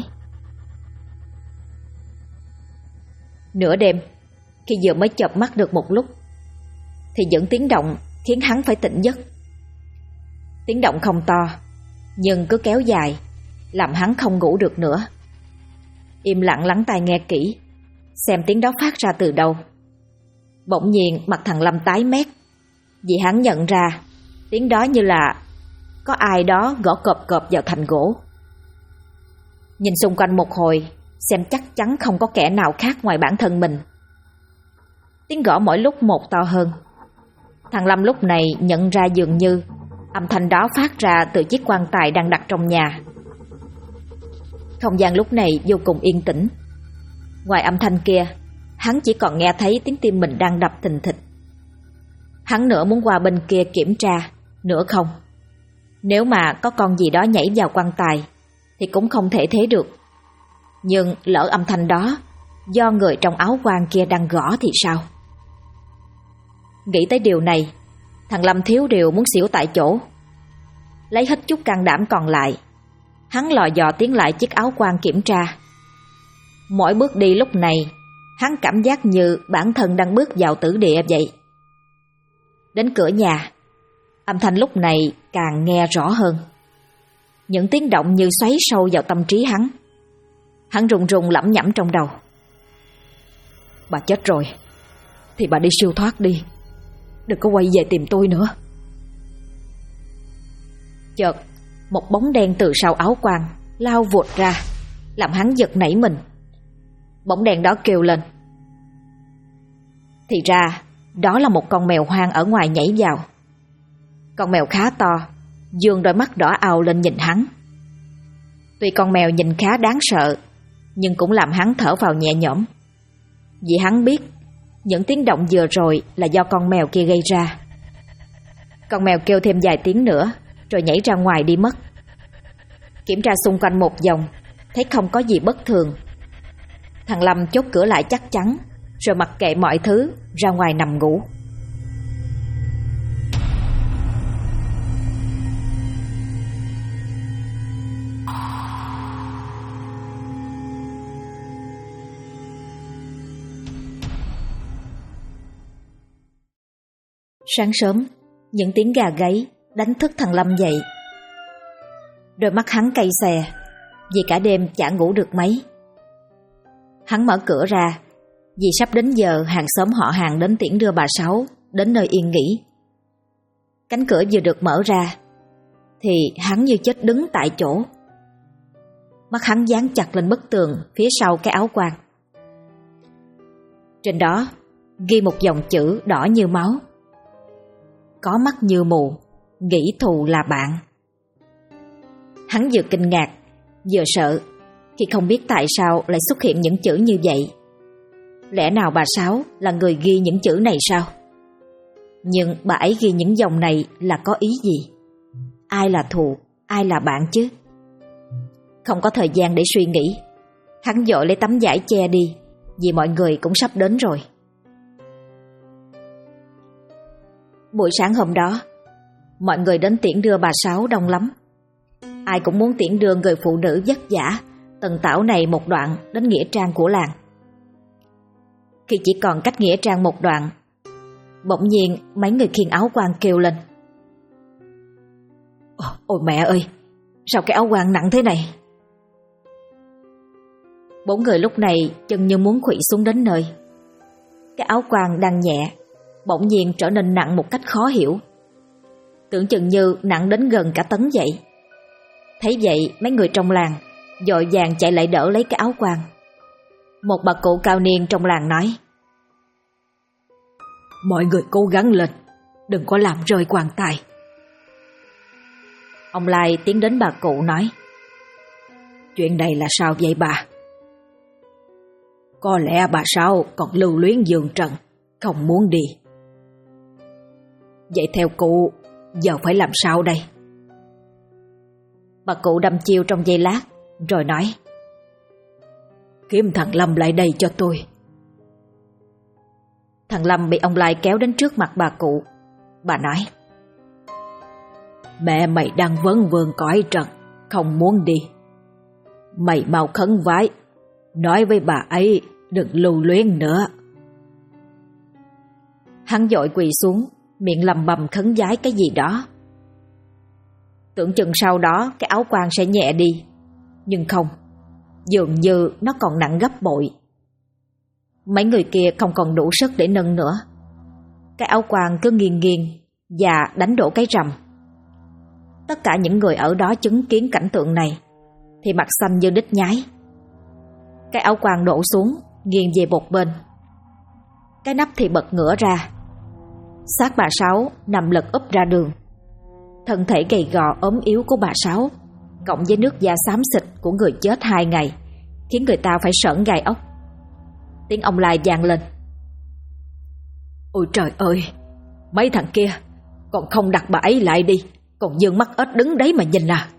Nửa đêm, khi vừa mới chợp mắt được một lúc thì những tiếng động khiến hắn phải tỉnh giấc. Tiếng động không to, nhưng cứ kéo dài làm hắn không ngủ được nữa. Im lặng lắng tai nghe kỹ, xem tiếng đó phát ra từ đâu. Bỗng nhiên mặt thằng Lâm tái mét, vì hắn nhận ra tiếng đó như là có ai đó gõ cộp cộp vào thành gỗ. Nhìn xung quanh một hồi, xem chắc chắn không có kẻ nào khác ngoài bản thân mình. Tiếng gõ mỗi lúc một to hơn. Thằng Lâm lúc này nhận ra dường như âm thanh đó phát ra từ chiếc quan tài đang đặt trong nhà. Không gian lúc này vô cùng yên tĩnh. Ngoài âm thanh kia, hắn chỉ còn nghe thấy tiếng tim mình đang đập thình thịch. Hắn nửa muốn qua bên kia kiểm tra, nửa không. Nếu mà có con gì đó nhảy vào quan tài thì cũng không thể thế được. Nhưng lỡ âm thanh đó do người trong áo quan kia đang gõ thì sao? Nghĩ tới điều này, thằng Lâm thiếu điều muốn xỉu tại chỗ. Lấy hết chút can đảm còn lại, hắn lò dò tiến lại chiếc áo quan kiểm tra. Mỗi bước đi lúc này, hắn cảm giác như bản thân đang bước vào tử địa vậy. Đến cửa nhà, âm thanh lúc này càng nghe rõ hơn. Những tiếng động như xoáy sâu vào tâm trí hắn. Hắn run run lẩm nhẩm trong đầu. Bà chết rồi thì bà đi siêu thoát đi, đừng có quay về tìm tôi nữa. Chợt một bóng đen từ sau áo quan lao vụt ra, làm hắn giật nảy mình. Bóng đen đó kêu lên. Thì ra đó là một con mèo hoang ở ngoài nhảy vào. Con mèo khá to, dương đôi mắt đỏ ao lên nhìn hắn. Tuy con mèo nhìn khá đáng sợ, nhưng cũng làm hắn thở vào nhẹ nhõm. Vì hắn biết những tiếng động vừa rồi là do con mèo kia gây ra. Con mèo kêu thêm vài tiếng nữa rồi nhảy ra ngoài đi mất. Kiểm tra xung quanh một vòng, thấy không có gì bất thường. Thằng Lâm chốt cửa lại chắc chắn, rồi mặc kệ mọi thứ ra ngoài nằm ngủ. Sáng sớm, những tiếng gà gáy đánh thức thằng Lâm dậy. Đôi mắt hắn cay xè, vì cả đêm chả ngủ được mấy. Hắn mở cửa ra, vì sắp đến giờ hàng xóm họ hàng đến tiễn đưa bà Sáu đến nơi yên nghỉ. Cánh cửa vừa được mở ra thì hắn như chết đứng tại chỗ. Mắt hắn dán chặt lên bức tường phía sau cái áo quan. Trên đó ghi một dòng chữ đỏ như máu: có mắt như mù, nghĩ thù là bạn. Hắn vừa kinh ngạc, vừa sợ khi không biết tại sao lại xuất hiện những chữ như vậy. Lẽ nào bà Sáu là người ghi những chữ này sao? Nhưng bà ấy ghi những dòng này là có ý gì? Ai là thù, ai là bạn chứ? Không có thời gian để suy nghĩ, hắn vội lấy tấm vải che đi, vì mọi người cũng sắp đến rồi. Buổi sáng hôm đó, mọi người đến tiễn đưa bà Sáu đông lắm. Ai cũng muốn tiễn đưa người phụ nữ vất vả tần tảo này một đoạn đến nghĩa trang của làng. Khi chỉ còn cách nghĩa trang một đoạn, bỗng nhiên mấy người khiêng áo quan kêu lên: Ôi mẹ ơi, sao cái áo quan nặng thế này? 4 người lúc này chân như muốn khuỵu xuống đến nơi. Cái áo quan đang nhẹ, bỗng nhiên trở nên nặng một cách khó hiểu, tưởng chừng như nặng đến gần cả tấn vậy. Thấy vậy, mấy người trong làng vội vàng chạy lại đỡ lấy cái áo quan. Một bà cụ cao niên trong làng nói: Mọi người cố gắng lên, đừng có làm rơi quan tài. Ông Lai tiến đến bà cụ nói: Chuyện này là sao vậy bà? Có lẽ bà Sáu còn lưu luyến giường trần, không muốn đi. Vậy theo cụ, giờ phải làm sao đây? Bà cụ đâm chiêu trong giây lát, rồi nói: Kiếm thằng Lâm lại đây cho tôi. Thằng Lâm bị ông Lai kéo đến trước mặt bà cụ. Bà nói: Mẹ mày đang vấn vương cõi trần, không muốn đi. Mày mau khấn vái, nói với bà ấy đừng lưu luyến nữa. Hắn vội quỳ xuống, miệng lầm bầm khấn vái cái gì đó. Tưởng chừng sau đó cái áo quan sẽ nhẹ đi, nhưng không, dường như nó còn nặng gấp bội. Mấy người kia không còn đủ sức để nâng nữa. Cái áo quan cứ nghiêng nghiêng và đánh đổ cái rầm. Tất cả những người ở đó chứng kiến cảnh tượng này thì mặt xanh như đít nhái. Cái áo quan đổ xuống, nghiêng về một bên. Cái nắp thì bật ngửa ra. Xác bà Sáu nằm lật úp ra đường. Thân thể gầy gò ốm yếu của bà Sáu cộng với nước da xám xịt của người chết 2 ngày khiến người ta phải sởn gai ốc. Tiếng ông Lai vang lên: Ôi trời ơi, mấy thằng kia còn không đặt bà ấy lại đi, còn dương mắt ếch đứng đấy mà nhìn à.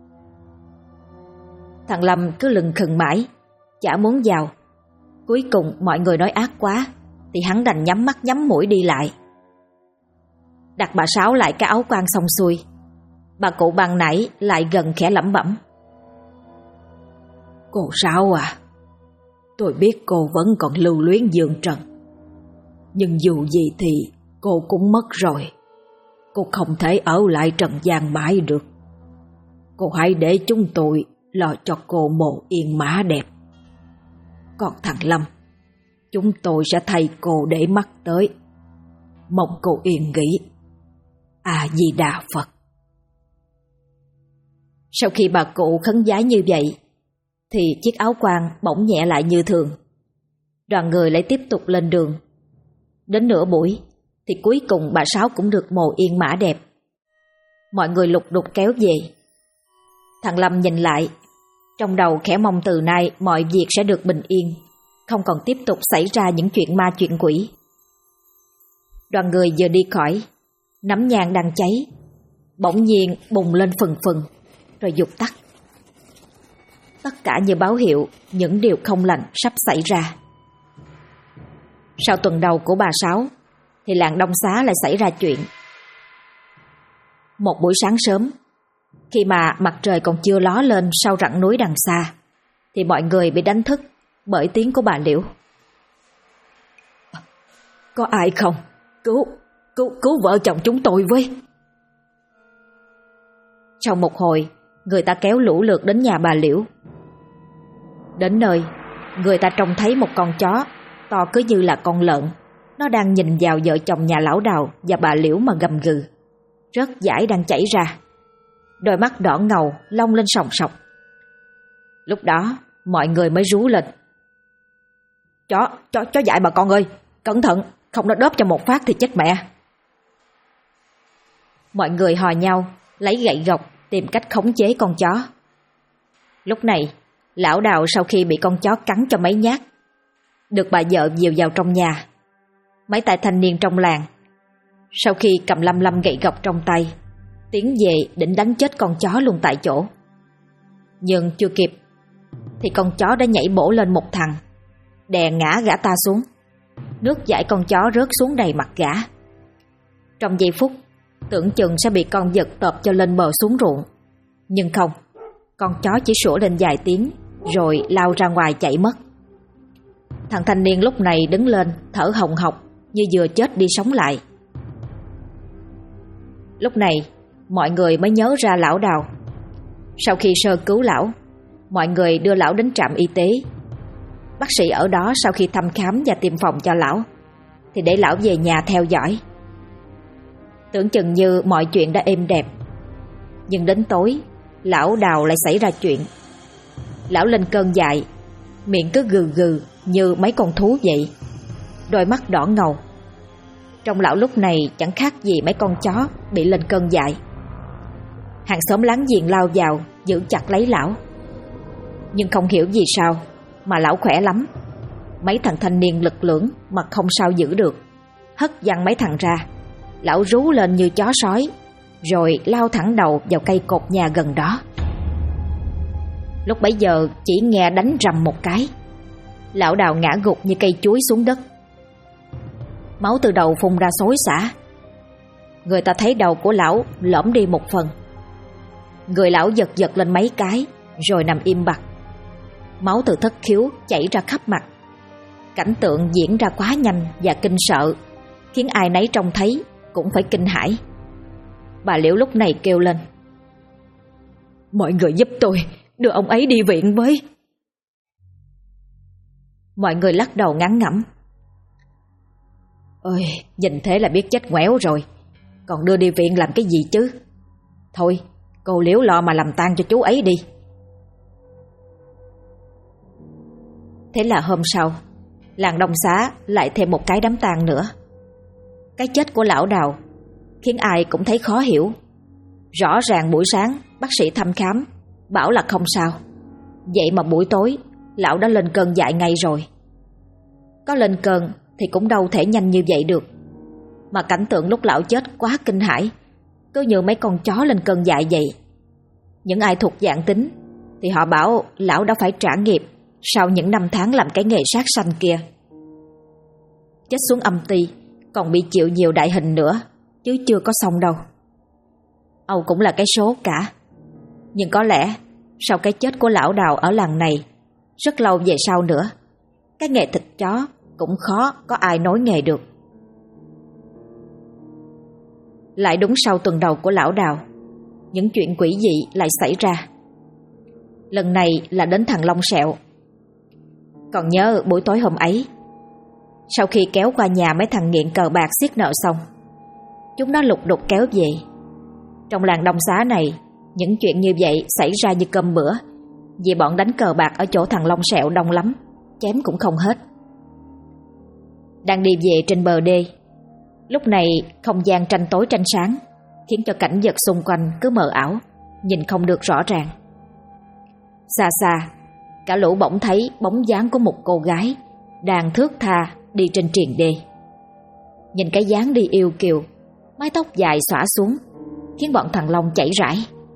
Thằng Lâm cứ lừng khừng mãi, chả muốn vào. Cuối cùng mọi người nói ác quá thì hắn đành nhắm mắt nhắm mũi đi lại. Đặt bà Sáu lại cái áo quan xong xuôi, bà cụ ban nãy lại gần khẽ lẩm bẩm: Cô Sáu à, tôi biết cô vẫn còn lưu luyến giường trần, nhưng dù gì thì cô cũng mất rồi. Cô không thể ở lại trần gian mãi được. Cô hãy để chúng tôi lo cho cô mồ yên mã đẹp. Còn thằng Lâm, chúng tôi sẽ thay cô để mắt tới. Mong cô yên nghỉ. A Di Đà Phật. Sau khi bà cụ khấn vái như vậy thì chiếc áo quan bỗng nhẹ lại như thường. Đoàn người lại tiếp tục lên đường. Đến nửa buổi thì cuối cùng bà Sáu cũng được mồ yên mã đẹp. Mọi người lục đục kéo về. Thằng Lâm nhìn lại, trong đầu khẽ mong từ nay mọi việc sẽ được bình yên, không còn tiếp tục xảy ra những chuyện ma chuyện quỷ. Đoàn người vừa đi khỏi, nắm nhang đang cháy bỗng nhiên bùng lên phừng phừng rồi vụt tắt. Tất cả như báo hiệu những điều không lành sắp xảy ra. Sau tuần đầu của bà Sáu thì làng Đông Xá lại xảy ra chuyện. Một buổi sáng sớm, khi mà mặt trời còn chưa ló lên sau rặng núi đằng xa, thì mọi người bị đánh thức bởi tiếng của bà Liễu. Có ai không? Cứu vợ chồng chúng tôi với. Sau một hồi, người ta kéo lũ lượt đến nhà bà Liễu. Đến nơi, người ta trông thấy một con chó to cứ như là con lợn. Nó đang nhìn vào vợ chồng nhà lão Đào và bà Liễu mà gầm gừ. Rớt dãi đang chảy ra, đôi mắt đỏ ngầu long lên sòng sọc. Lúc đó mọi người mới rú lên: Chó dại bà con ơi, cẩn thận, không nó đớp cho một phát thì chết mẹ. Mọi người hò nhau lấy gậy gộc tìm cách khống chế con chó. Lúc này lão Đào sau khi bị con chó cắn cho mấy nhát, được bà vợ dìu vào trong nhà. Mấy tay thanh niên trong làng sau khi cầm lăm gậy gộc trong tay tiến về định đánh chết con chó luôn tại chỗ. Nhưng chưa kịp thì con chó đã nhảy bổ lên một thằng, đè ngã gã ta xuống. Nước dãi con chó rớt xuống đầy mặt gã. Trong giây phút tưởng chừng sẽ bị con vật tợp cho lên bờ xuống ruộng, nhưng không, con chó chỉ sủa lên vài tiếng rồi lao ra ngoài chạy mất. Thằng thanh niên lúc này đứng lên thở hồng hộc như vừa chết đi sống lại. Lúc này mọi người mới nhớ ra lão Đào. Sau khi sơ cứu lão, mọi người đưa lão đến trạm y tế. Bác sĩ ở đó sau khi thăm khám và tiêm phòng cho lão thì để lão về nhà theo dõi. Tưởng chừng như mọi chuyện đã êm đẹp, nhưng đến tối lão Đào lại xảy ra chuyện. Lão lên cơn dại, miệng cứ gừ gừ như mấy con thú vậy, đôi mắt đỏ ngầu. Trong lão lúc này chẳng khác gì mấy con chó bị lên cơn dại. Hàng xóm láng giềng lao vào giữ chặt lấy lão, nhưng không hiểu vì sao mà lão khỏe lắm. Mấy thằng thanh niên lực lưỡng mà không sao giữ được, hất văng mấy thằng ra. Lão rú lên như chó sói, rồi lao thẳng đầu vào cây cột nhà gần đó. Lúc bấy giờ chỉ nghe đánh rầm một cái, lão Đào ngã gục như cây chuối xuống đất. Máu từ đầu phun ra xối xả. Người ta thấy đầu của lão lõm đi một phần. Người lão giật giật lên mấy cái rồi nằm im bặt. Máu từ thất khiếu chảy ra khắp mặt. Cảnh tượng diễn ra quá nhanh và kinh sợ, khiến ai nấy trông thấy cũng phải kinh hãi. Bà Liễu lúc này kêu lên: "Mọi người giúp tôi đưa ông ấy đi viện với." Mọi người lắc đầu ngán ngẩm: "Ôi, nhìn thế là biết chết ngoéo rồi, còn đưa đi viện làm cái gì chứ? Thôi, cô Liễu lo mà làm tang cho chú ấy đi." Thế là hôm sau, làng Đông Xá lại thêm một cái đám tang nữa. Cái chết của lão Đào khiến ai cũng thấy khó hiểu. Rõ ràng buổi sáng bác sĩ thăm khám bảo là không sao, vậy mà buổi tối lão đã lên cơn dại ngay rồi. Có lên cơn thì cũng đâu thể nhanh như vậy được. Mà cảnh tượng lúc lão chết quá kinh hãi, cứ như mấy con chó lên cơn dại vậy. Những ai thuộc dạng tính thì họ bảo lão đã phải trả nghiệp sau những năm tháng làm cái nghề sát sanh kia. Chết xuống âm ty còn bị chịu nhiều đại hình nữa, chứ chưa có xong đâu. Âu cũng là cái số cả. Nhưng có lẽ sau cái chết của lão Đào ở làng này, rất lâu về sau nữa, cái nghề thịt chó cũng khó có ai nối nghề được. Lại đúng sau tuần đầu của lão Đào, những chuyện quỷ dị lại xảy ra. Lần này là đến thằng Long Sẹo. Còn nhớ buổi tối hôm ấy, sau khi kéo qua nhà mấy thằng nghiện cờ bạc xiết nợ xong, chúng nó lục đục kéo về. Trong làng Đông Xá này, những chuyện như vậy xảy ra như cơm bữa, vì bọn đánh cờ bạc ở chỗ thằng Long Sẹo đông lắm, chém cũng không hết. Đang đi về trên bờ đê, lúc này không gian tranh tối tranh sáng, khiến cho cảnh vật xung quanh cứ mờ ảo, nhìn không được rõ ràng. Xa xa, cả lũ bỗng thấy bóng dáng của một cô gái đang thướt tha đi trên triền đê. Nhìn cái dáng đi yêu kiều, mái tóc dài xõa xuống, khiến bọn thằng Long chảy rãi.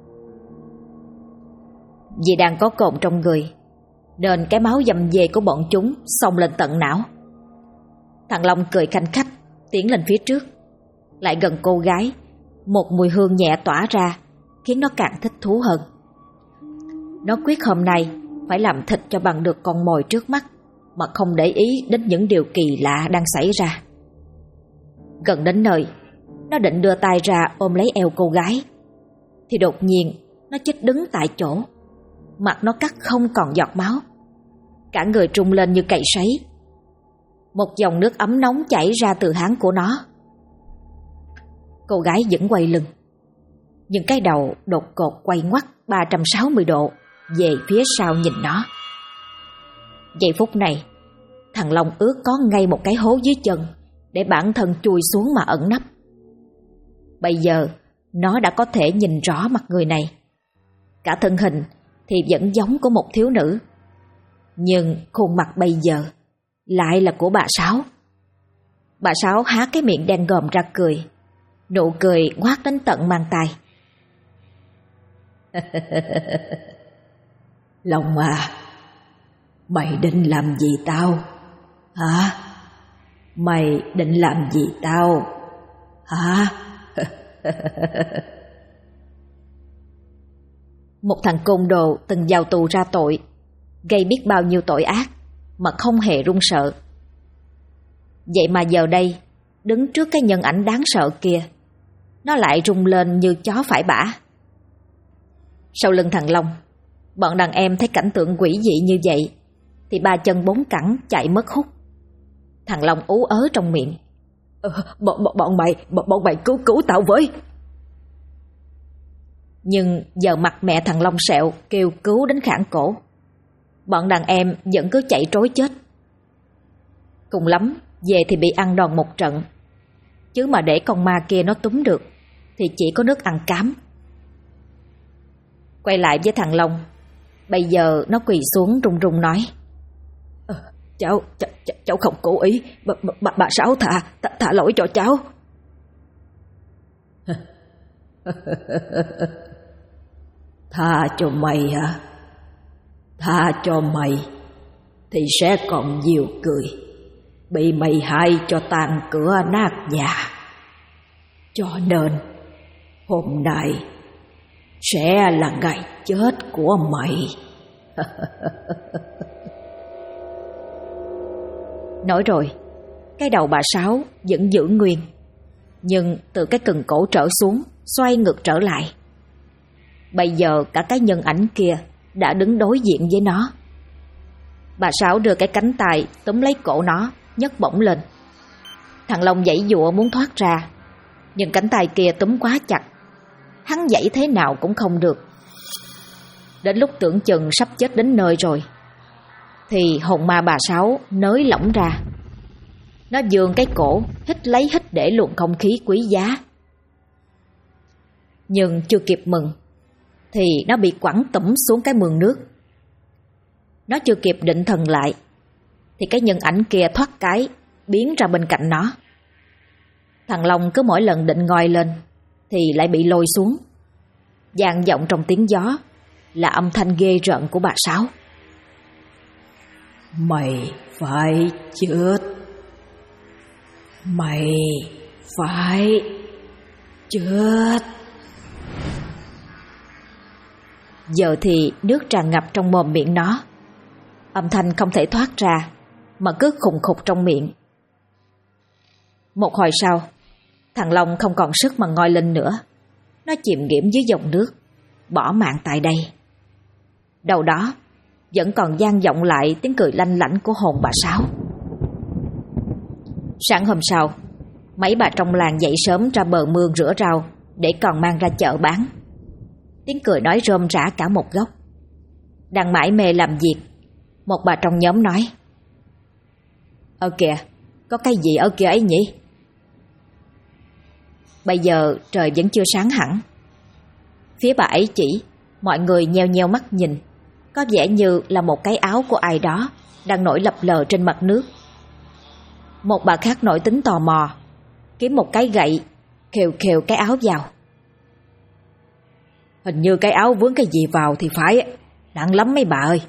Vì đang có cồn trong người, nên cái máu dầm về của bọn chúng xông lên tận não. Thằng Long cười khanh khách tiến lên phía trước. Lại gần cô gái, một mùi hương nhẹ tỏa ra, khiến nó càng thích thú hơn. Nó quyết hôm nay phải làm thịt cho bằng được con mồi trước mắt, mà không để ý đến những điều kỳ lạ đang xảy ra. Gần đến nơi, nó định đưa tay ra ôm lấy eo cô gái, thì đột nhiên nó chết đứng tại chỗ. Mặt nó cắt không còn giọt máu, cả người trung lên như cày sấy. Một dòng nước ấm nóng chảy ra từ háng của nó. Cô gái vẫn quay lưng, nhưng cái đầu đột ngột quay ngoắt 360 độ về phía sau nhìn nó. Giây phút này, thằng Long ước có ngay một cái hố dưới chân để bản thân chui xuống mà ẩn nấp. Bây giờ nó đã có thể nhìn rõ mặt người này. Cả thân hình thì vẫn giống của một thiếu nữ, nhưng khuôn mặt bây giờ lại là của bà Sáu. Bà Sáu há cái miệng đen ngòm ra cười, nụ cười ngoác đến tận mang tai. Long à, mày định làm gì tao? Hả? Mày định làm gì tao? Hả? Một thằng côn đồ từng vào tù ra tội, gây biết bao nhiêu tội ác mà không hề run sợ. Vậy mà giờ đây, đứng trước cái nhân ảnh đáng sợ kia, nó lại rung lên như chó phải bả. Sau lưng thằng Long, bọn đàn em thấy cảnh tượng quỷ dị như vậy thì ba chân bốn cẳng chạy mất hút. Thằng Long ú ớ trong miệng: Bọn mày cứu tao với. Nhưng giờ mặt mẹ thằng Long sẹo kêu cứu đến khản cổ. Bọn đàn em vẫn cứ chạy trối chết. Cùng lắm về thì bị ăn đòn một trận, chứ mà để con ma kia nó túm được thì chỉ có nước ăn cám. Quay lại với thằng Long, bây giờ nó quỳ xuống run run nói: Cháu không cố ý, bà Sáu thả lỗi cho cháu. Tha cho mày hả? Tha cho mày thì sẽ còn nhiều người bị mày hại cho tan cửa nát nhà. Cho nên hôm nay sẽ là ngày chết của mày. Nói rồi, cái đầu bà Sáu vẫn giữ nguyên, nhưng từ cái cần cổ trở xuống, xoay ngược trở lại. Bây giờ cả cái nhân ảnh kia đã đứng đối diện với nó. Bà Sáu đưa cái cánh tay túm lấy cổ nó, nhấc bổng lên. Thằng Long giãy giụa muốn thoát ra, nhưng cánh tay kia túm quá chặt, hắn giãy thế nào cũng không được. Đến lúc tưởng chừng sắp chết đến nơi rồi thì hồn ma bà Sáu nới lỏng ra. Nó vươn cái cổ, hít lấy hít để luồng không khí quý giá. Nhưng chưa kịp mừng thì nó bị quẳng tủm xuống cái mương nước. Nó chưa kịp định thần lại thì cái nhân ảnh kia thoát cái biến ra bên cạnh nó. Thằng Long cứ mỗi lần định ngoi lên thì lại bị lôi xuống. Vang vọng trong tiếng gió là âm thanh ghê rợn của bà Sáu: Mày phải chết. Mày phải chết. Giờ thì nước tràn ngập trong mồm miệng nó. Âm thanh không thể thoát ra mà cứ khùng khục trong miệng. Một hồi sau, thằng Long không còn sức mà ngoi lên nữa. Nó chìm nghiễm dưới dòng nước, bỏ mạng tại đây. Đâu đó vẫn còn vang vọng lại tiếng cười lanh lảnh của hồn bà Sáu. Sáng hôm sau, mấy bà trong làng dậy sớm ra bờ mương rửa rau để còn mang ra chợ bán. Tiếng cười nói rôm rả cả một góc. Đang mải mê làm việc, một bà trong nhóm nói: Kìa, có cái gì ở kia ấy nhỉ? Bây giờ trời vẫn chưa sáng hẳn. Phía bà ấy chỉ, mọi người nheo nheo mắt nhìn. Có vẻ như là một cái áo của ai đó đang nổi lập lờ trên mặt nước. Một bà khác nổi tính tò mò, kiếm một cái gậy, khều khều cái áo vào. Hình như cái áo vướng cái gì vào thì phải, nặng lắm mấy bà ơi.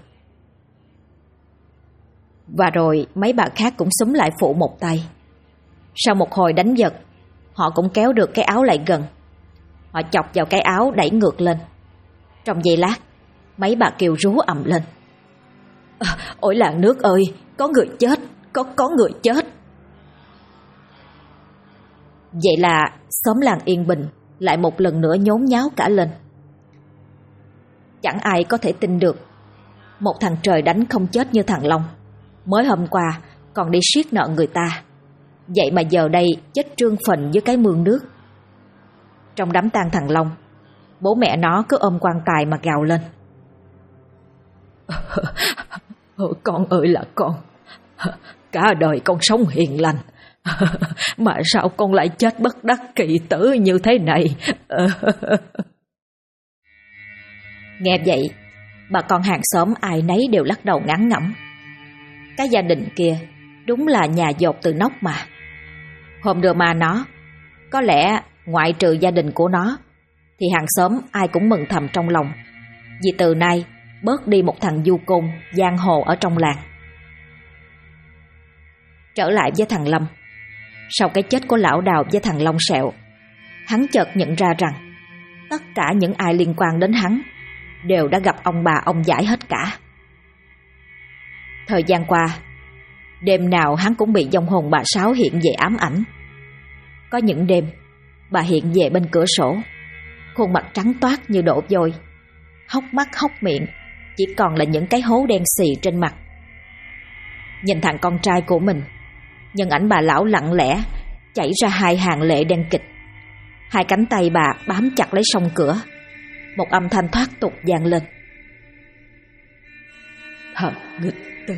Và rồi mấy bà khác cũng xúm lại phụ một tay. Sau một hồi đánh giật, họ cũng kéo được cái áo lại gần. Họ chọc vào cái áo đẩy ngược lên. Trong giây lát, mấy bà kêu rú ầm lên: Ôi làng nước ơi, có người chết, có người chết. Vậy là xóm làng yên bình lại một lần nữa nhốn nháo cả lên. Chẳng ai có thể tin được một thằng trời đánh không chết như thằng Long mới hôm qua còn đi siết nợ người ta, vậy mà giờ đây chết trương phình dưới cái mương nước. Trong đám tang thằng Long, bố mẹ nó cứ ôm quan tài mà gào lên: Con ơi là con, cả đời con sống hiền lành, mà sao con lại chết bất đắc kỳ tử như thế này? Nghe vậy, bà con hàng xóm ai nấy đều lắc đầu ngán ngẩm. Cái gia đình kia đúng là nhà dột từ nóc mà. Hôm đưa ma nó, có lẽ ngoại trừ gia đình của nó thì hàng xóm ai cũng mừng thầm trong lòng, vì từ nay bớt đi một thằng du côn giang hồ ở trong làng. Trở lại với thằng Lâm, sau cái chết của lão Đào với thằng Long Sẹo, hắn chợt nhận ra rằng tất cả những ai liên quan đến hắn đều đã gặp ông bà ông giải hết cả. Thời gian qua, đêm nào hắn cũng bị vong hồn bà Sáu hiện về ám ảnh. Có những đêm bà hiện về bên cửa sổ, khuôn mặt trắng toát như đổ vôi, hốc mắt hốc miệng chỉ còn là những cái hố đen xì trên mặt. Nhìn thằng con trai của mình, nhân ảnh bà lão lặng lẽ chảy ra hai hàng lệ đen kịch. Hai cánh tay bà bám chặt lấy song cửa. Một âm thanh thoát tục vang lên: Thằng nghịch tử.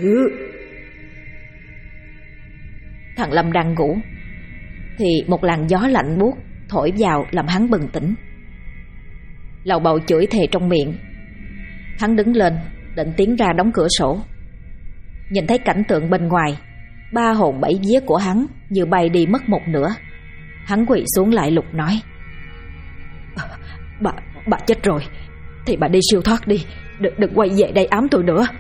Thằng Lâm đang ngủ thì một làn gió lạnh buốt thổi vào làm hắn bừng tỉnh. Lầu bầu chửi thề trong miệng. Hắn đứng lên định tiến ra đóng cửa sổ. Nhìn thấy cảnh tượng bên ngoài, ba hồn bảy vía của hắn như bay đi mất một nửa. Hắn quỳ xuống lại lục nói: Bà chết rồi thì bà đi siêu thoát đi, đừng quay về đây ám tôi nữa.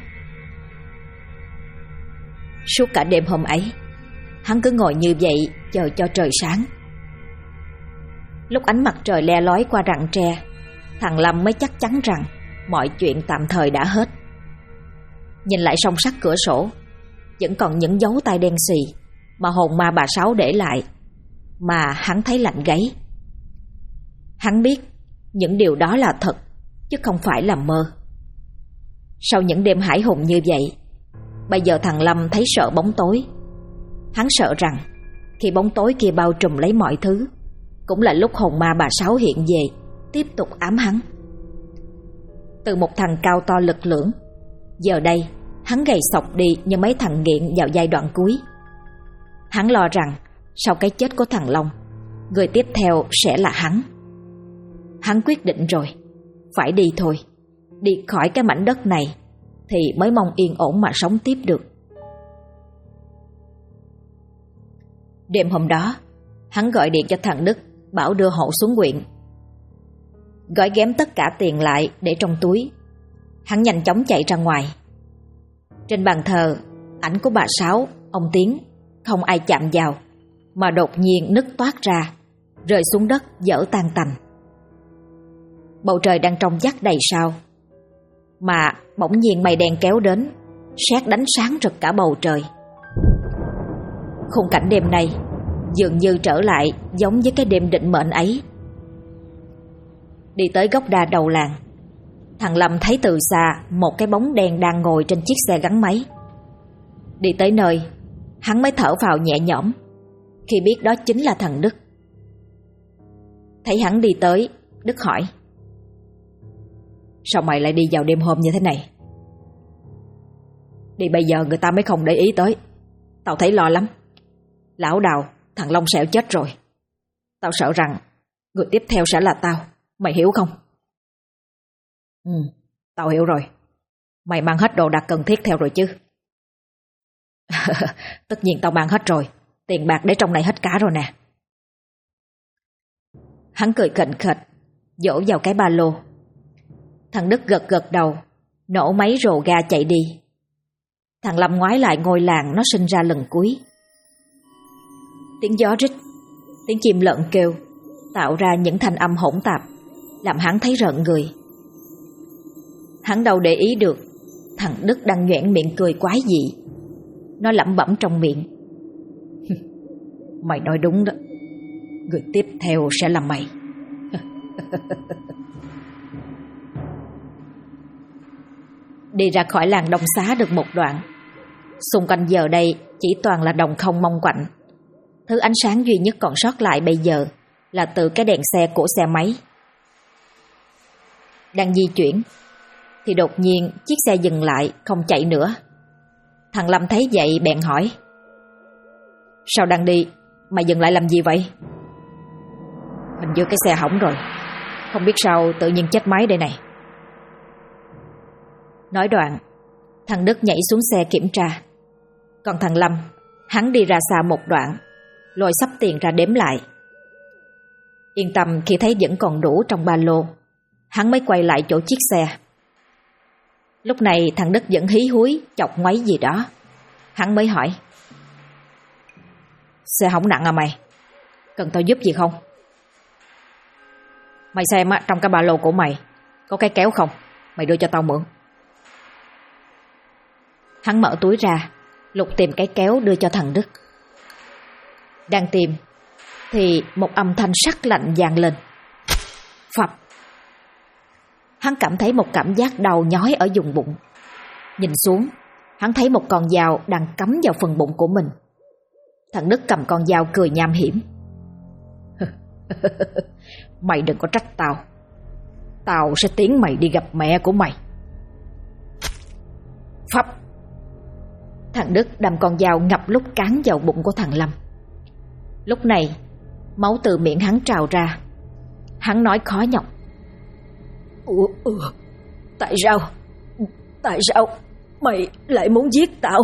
Suốt cả đêm hôm ấy, hắn cứ ngồi như vậy chờ cho trời sáng. Lúc ánh mặt trời le lói qua rặng tre, thằng Lâm mới chắc chắn rằng mọi chuyện tạm thời đã hết. Nhìn lại song sắt cửa sổ, vẫn còn những dấu tay đen xì mà hồn ma bà Sáu để lại, mà hắn thấy lạnh gáy. Hắn biết những điều đó là thật, chứ không phải là mơ. Sau những đêm hãi hùng như vậy, bây giờ thằng Lâm thấy sợ bóng tối. Hắn sợ rằng khi bóng tối kia bao trùm lấy mọi thứ, cũng là lúc hồn ma bà Sáu hiện về, tiếp tục ám hắn. Từ một thằng cao to lực lưỡng, giờ đây hắn gầy sọc đi như mấy thằng nghiện vào giai đoạn cuối. Hắn lo rằng sau cái chết của thằng Long, người tiếp theo sẽ là hắn. Hắn quyết định rồi, phải đi thôi. Đi khỏi cái mảnh đất này thì mới mong yên ổn mà sống tiếp được. Đêm hôm đó, hắn gọi điện cho thằng Đức, bảo đưa hộ xuống huyện. Gói ghém tất cả tiền lại để trong túi, hắn nhanh chóng chạy ra ngoài. Trên bàn thờ, ảnh của bà Sáu, ông Tiến không ai chạm vào, mà đột nhiên nứt toát ra, rơi xuống đất vỡ tan tành. Bầu trời đang trong vắt đầy sao, mà bỗng nhiên mây đen kéo đến, sét đánh sáng rực cả bầu trời. Khung cảnh đêm nay dường như trở lại giống với cái đêm định mệnh ấy. Đi tới gốc đa đầu làng, thằng Lâm thấy từ xa một cái bóng đen đang ngồi trên chiếc xe gắn máy. Đi tới nơi, hắn mới thở phào nhẹ nhõm khi biết đó chính là thằng Đức. Thấy hắn đi tới, Đức hỏi: Sao mày lại đi vào đêm hôm như thế này? Đi bây giờ người ta mới không để ý tới. Tao thấy lo lắm. Lão Đào, thằng Long Sẹo chết rồi. Tao sợ rằng người tiếp theo sẽ là tao. Mày hiểu không? Tao hiểu rồi. Mày mang hết đồ đạc cần thiết theo rồi chứ? Tất nhiên tao mang hết rồi. Tiền bạc để trong này hết cả rồi nè. Hắn cười khệnh khệch, vỗ vào cái ba lô. Thằng Đức gật gật đầu, nổ máy rồ ga chạy đi. Thằng Lâm ngoái lại ngôi làng nó sinh ra lần cuối. Tiếng gió rít, tiếng chim lợn kêu tạo ra những thanh âm hỗn tạp, làm hắn thấy rợn người. Hắn đâu để ý được thằng Đức đang nhoẻn miệng cười quái dị. Nó lẩm bẩm trong miệng: Mày nói đúng đó. Người tiếp theo sẽ là mày. Đi ra khỏi làng Đông Xá được một đoạn, xung quanh giờ đây chỉ toàn là đồng không mông quạnh. Thứ ánh sáng duy nhất còn sót lại bây giờ là từ cái đèn xe của xe máy. Đang di chuyển thì đột nhiên chiếc xe dừng lại không chạy nữa. Thằng Lâm thấy vậy bèn hỏi: Sao đang đi mà dừng lại làm gì vậy? Hình như cái xe hỏng rồi. Không biết sao tự nhiên chết máy đây này. Nói đoạn, thằng Đức nhảy xuống xe kiểm tra. Còn thằng Lâm, hắn đi ra xa một đoạn, lôi xấp tiền ra đếm lại. Yên tâm khi thấy vẫn còn đủ trong ba lô, hắn mới quay lại chỗ chiếc xe. Lúc này thằng Đức vẫn hí húi chọc ngoáy gì đó. Hắn mới hỏi: Xe hỏng nặng à mày? Cần tao giúp gì không? Mày xem á, trong cái ba lô của mày có cái kéo không? Mày đưa cho tao mượn. Hắn mở túi ra, lục tìm cái kéo đưa cho thằng Đức. Đang tìm thì một âm thanh sắc lạnh vang lên. Phập. Hắn cảm thấy một cảm giác đau nhói ở vùng bụng. Nhìn xuống, hắn thấy một con dao đang cắm vào phần bụng của mình. Thằng Đức cầm con dao cười nham hiểm. Mày đừng có trách tao. Tao sẽ tiến mày đi gặp mẹ của mày. Phập. Thằng Đức đâm con dao ngập lúc cán vào bụng của thằng Lâm. Lúc này máu từ miệng hắn trào ra. Hắn nói khó nhọc: Tại sao mày lại muốn giết tao?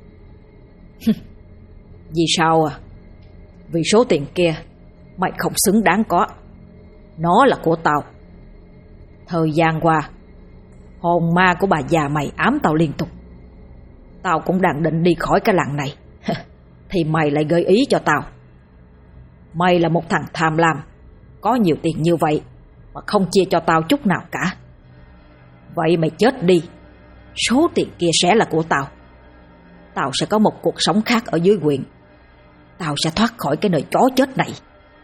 Vì sao à? Vì số tiền kia mày không xứng đáng có. Nó là của tao. Thời gian qua, hồn ma của bà già mày ám tao liên tục. Tao cũng đang định đi khỏi cái làng này thì mày lại gợi ý cho tao. Mày là một thằng tham lam, có nhiều tiền như vậy mà không chia cho tao chút nào cả. Vậy mày chết đi, số tiền kia sẽ là của tao. Tao sẽ có một cuộc sống khác ở dưới huyện. Tao sẽ thoát khỏi cái nơi chó chết này.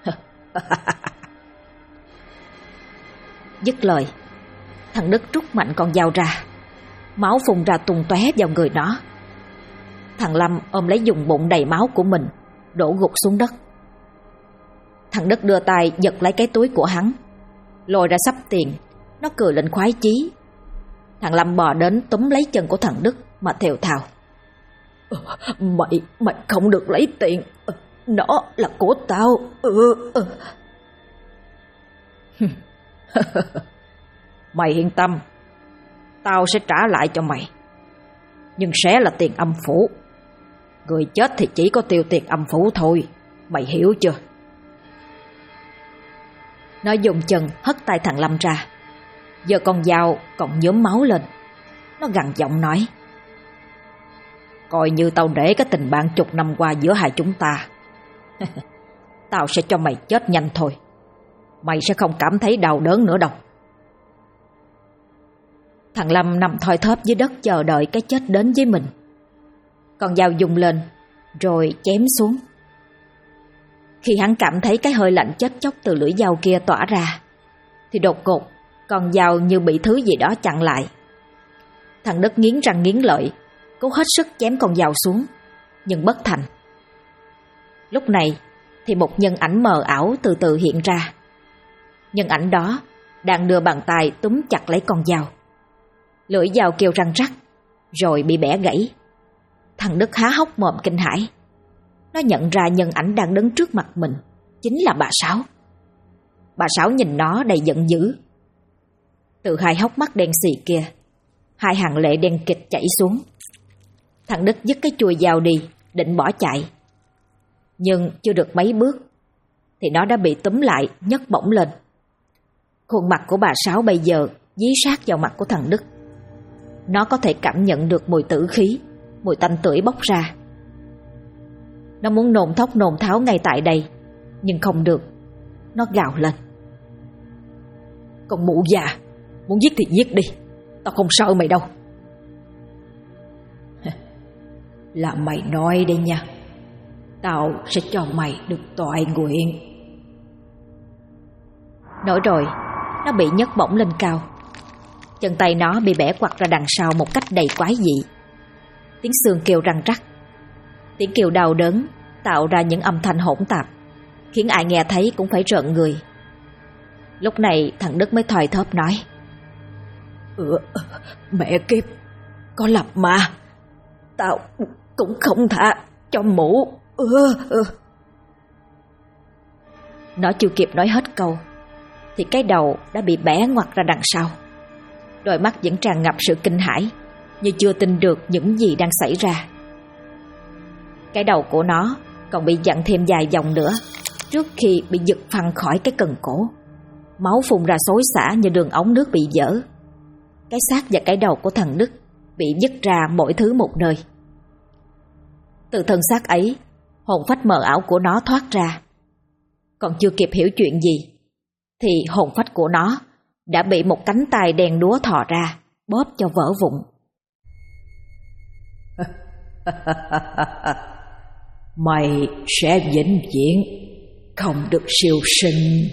Dứt lời, thằng Đức rút mạnh con dao ra. Máu phun ra tung tóe vào người nó. Thằng Lâm ôm lấy vùng bụng đầy máu của mình, đổ gục xuống đất. Thằng Đức đưa tay giật lấy cái túi của hắn, lôi ra xấp tiền. Nó cười lên khoái chí. Thằng Lâm bò đến túm lấy chân của thằng Đức mà thều thào: Mày không được lấy tiền. Nó là của tao. Mày yên tâm, tao sẽ trả lại cho mày. Nhưng sẽ là tiền âm phủ. Người chết thì chỉ có tiêu tiền âm phủ thôi. Mày hiểu chưa? Nó dùng chân hất tay thằng Lâm ra. Giờ con dao còn nhuốm máu lên. Nó gằn giọng nói: Coi như tao để cái tình bạn chục năm qua giữa hai chúng ta. Tao sẽ cho mày chết nhanh thôi. Mày sẽ không cảm thấy đau đớn nữa đâu. Thằng Lâm nằm thoi thóp dưới đất chờ đợi cái chết đến với mình. Con dao dùng lên rồi chém xuống. Khi hắn cảm thấy cái hơi lạnh chết chóc từ lưỡi dao kia tỏa ra thì đột ngột con dao như bị thứ gì đó chặn lại. Thằng Đức nghiến răng nghiến lợi, cố hết sức chém con dao xuống, nhưng bất thành. Lúc này thì một nhân ảnh mờ ảo từ từ hiện ra. Nhân ảnh đó đang đưa bàn tay túm chặt lấy con dao. Lưỡi dao kêu răng rắc rồi bị bẻ gãy. Thằng Đức há hốc mồm kinh hãi. Nó nhận ra nhân ảnh đang đứng trước mặt mình chính là bà Sáu. Bà Sáu nhìn nó đầy giận dữ. Từ hai hốc mắt đen xì kia, hai hàng lệ đen kịt chảy xuống. Thằng Đức dứt cái chùi dao đi, định bỏ chạy. Nhưng chưa được mấy bước thì nó đã bị túm lại, nhấc bổng lên. Khuôn mặt của bà Sáu bây giờ dí sát vào mặt của thằng Đức. Nó có thể cảm nhận được mùi tử khí, mùi tanh tưởi bốc ra. Nó muốn nôn thốc nôn tháo ngay tại đây, nhưng không được. Nó gào lên: Con mụ già, muốn giết thì giết đi, tao không sợ mày đâu. Là mày nói đây nha, tao sẽ cho mày được toại nguyện. Nói rồi, nó bị nhấc bổng lên cao. Chân tay nó bị bẻ quặt ra đằng sau một cách đầy quái dị. Tiếng xương kêu răng rắc. Tiếng kêu đau đớn tạo ra những âm thanh hỗn tạp, khiến ai nghe thấy cũng phải rợn người. Lúc này thằng Đức mới thoi thóp nói: Mẹ kiếp, có lập mà, tao cũng không tha cho mụ. Nó chưa kịp nói hết câu thì cái đầu đã bị bẻ ngoặt ra đằng sau. Đôi mắt vẫn tràn ngập sự kinh hãi, như chưa tin được những gì đang xảy ra. Cái đầu của nó còn bị dặn thêm vài vòng nữa trước khi bị giật phăng khỏi cái cần cổ. Máu phun ra xối xả như đường ống nước bị vỡ. cái xác và cái đầu của thằng Đức bị vứt ra mỗi thứ một nơi. Từ thân xác ấy, hồn phách mờ ảo của nó thoát ra. Còn chưa kịp hiểu chuyện gì thì hồn phách của nó đã bị một cánh tay đen đúa thò ra, bóp cho vỡ vụn. Mày sẽ vĩnh viễn không được siêu sinh.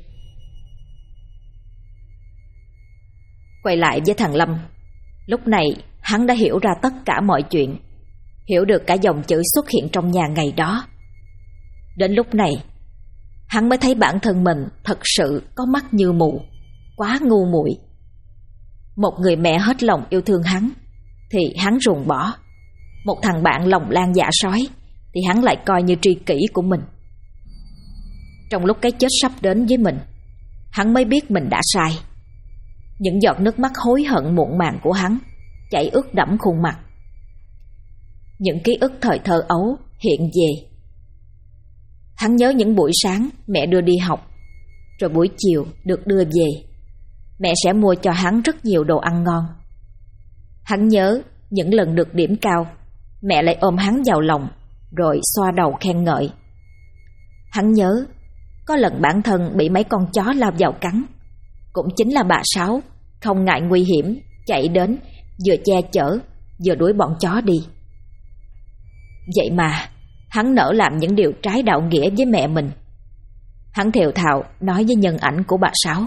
Quay lại với thằng Lâm, lúc này hắn đã hiểu ra tất cả mọi chuyện, hiểu được cả dòng chữ xuất hiện trong nhà ngày đó. Đến lúc này, hắn mới thấy bản thân mình thật sự có mắt như mù, quá ngu muội. Một người mẹ hết lòng yêu thương hắn thì hắn ruồng bỏ. Một thằng bạn lòng lan dạ sói thì hắn lại coi như tri kỷ của mình. Trong lúc cái chết sắp đến với mình, hắn mới biết mình đã sai. Những giọt nước mắt hối hận muộn màng của hắn chảy ướt đẫm khuôn mặt. Những ký ức thời thơ ấu hiện về. Hắn nhớ những buổi sáng mẹ đưa đi học, rồi buổi chiều được đưa về, mẹ sẽ mua cho hắn rất nhiều đồ ăn ngon. Hắn nhớ những lần được điểm cao, mẹ lại ôm hắn vào lòng rồi xoa đầu khen ngợi. Hắn nhớ có lần bản thân bị mấy con chó lao vào cắn, cũng chính là bà Sáu không ngại nguy hiểm chạy đến, vừa che chở vừa đuổi bọn chó đi. Vậy mà hắn nỡ làm những điều trái đạo nghĩa với mẹ mình. Hắn thều thào nói với nhân ảnh của bà Sáu: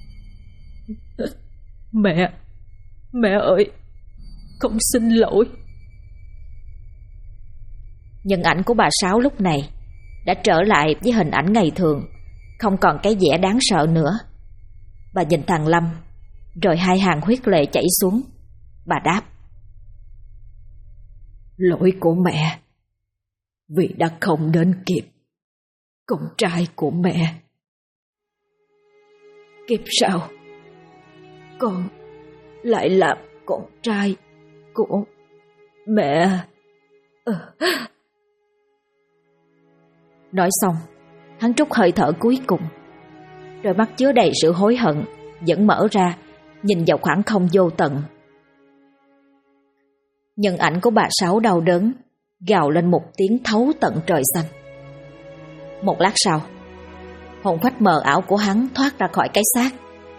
Mẹ ơi, con xin lỗi. Nhân ảnh của bà Sáu lúc này đã trở lại với hình ảnh ngày thường, không còn cái vẻ đáng sợ nữa. Bà nhìn thằng Lâm, rồi hai hàng huyết lệ chảy xuống. Bà đáp: Lỗi của mẹ, vì đã không đến kịp con trai của mẹ. Kiếp sau con lại làm con trai của mẹ. Nói xong, hắn trút hơi thở cuối cùng, đôi mắt chứa đầy sự hối hận vẫn mở ra, nhìn vào khoảng không vô tận. Nhân ảnh của bà Sáu đau đớn gào lên một tiếng thấu tận trời xanh. Một lát sau, hồn phách mờ ảo của hắn thoát ra khỏi cái xác.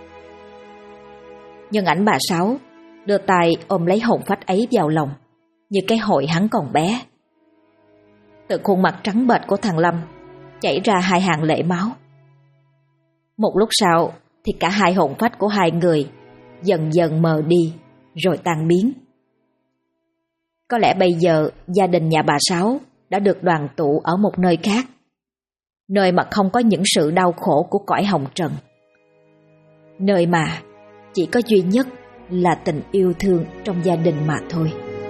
Nhân ảnh bà Sáu đưa tay ôm lấy hồn phách ấy vào lòng, như cái hồi hắn còn bé. Từ khuôn mặt trắng bệch của thằng Lâm chảy ra hai hàng lệ máu. Một lúc sau thì cả hai hồn phách của hai người dần dần mờ đi rồi tan biến. Có lẽ bây giờ gia đình nhà bà Sáu đã được đoàn tụ ở một nơi khác, nơi mà không có những sự đau khổ của cõi hồng trần, nơi mà chỉ có duy nhất là tình yêu thương trong gia đình mà thôi.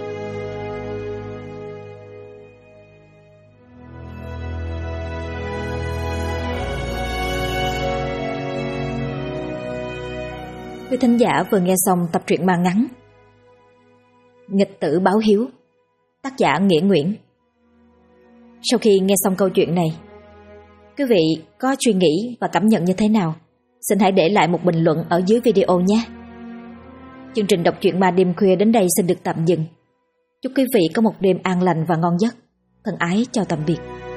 Quý thính giả vừa nghe xong tập truyện ma ngắn Nghịch tử báo hiếu, tác giả Nghĩa Nguyễn. Sau khi nghe xong câu chuyện này, quý vị có suy nghĩ và cảm nhận như thế nào? Xin hãy để lại một bình luận ở dưới video nhé. Chương trình đọc truyện ma đêm khuya đến đây xin được tạm dừng. Chúc quý vị có một đêm an lành và ngon giấc. Thân ái chào tạm biệt.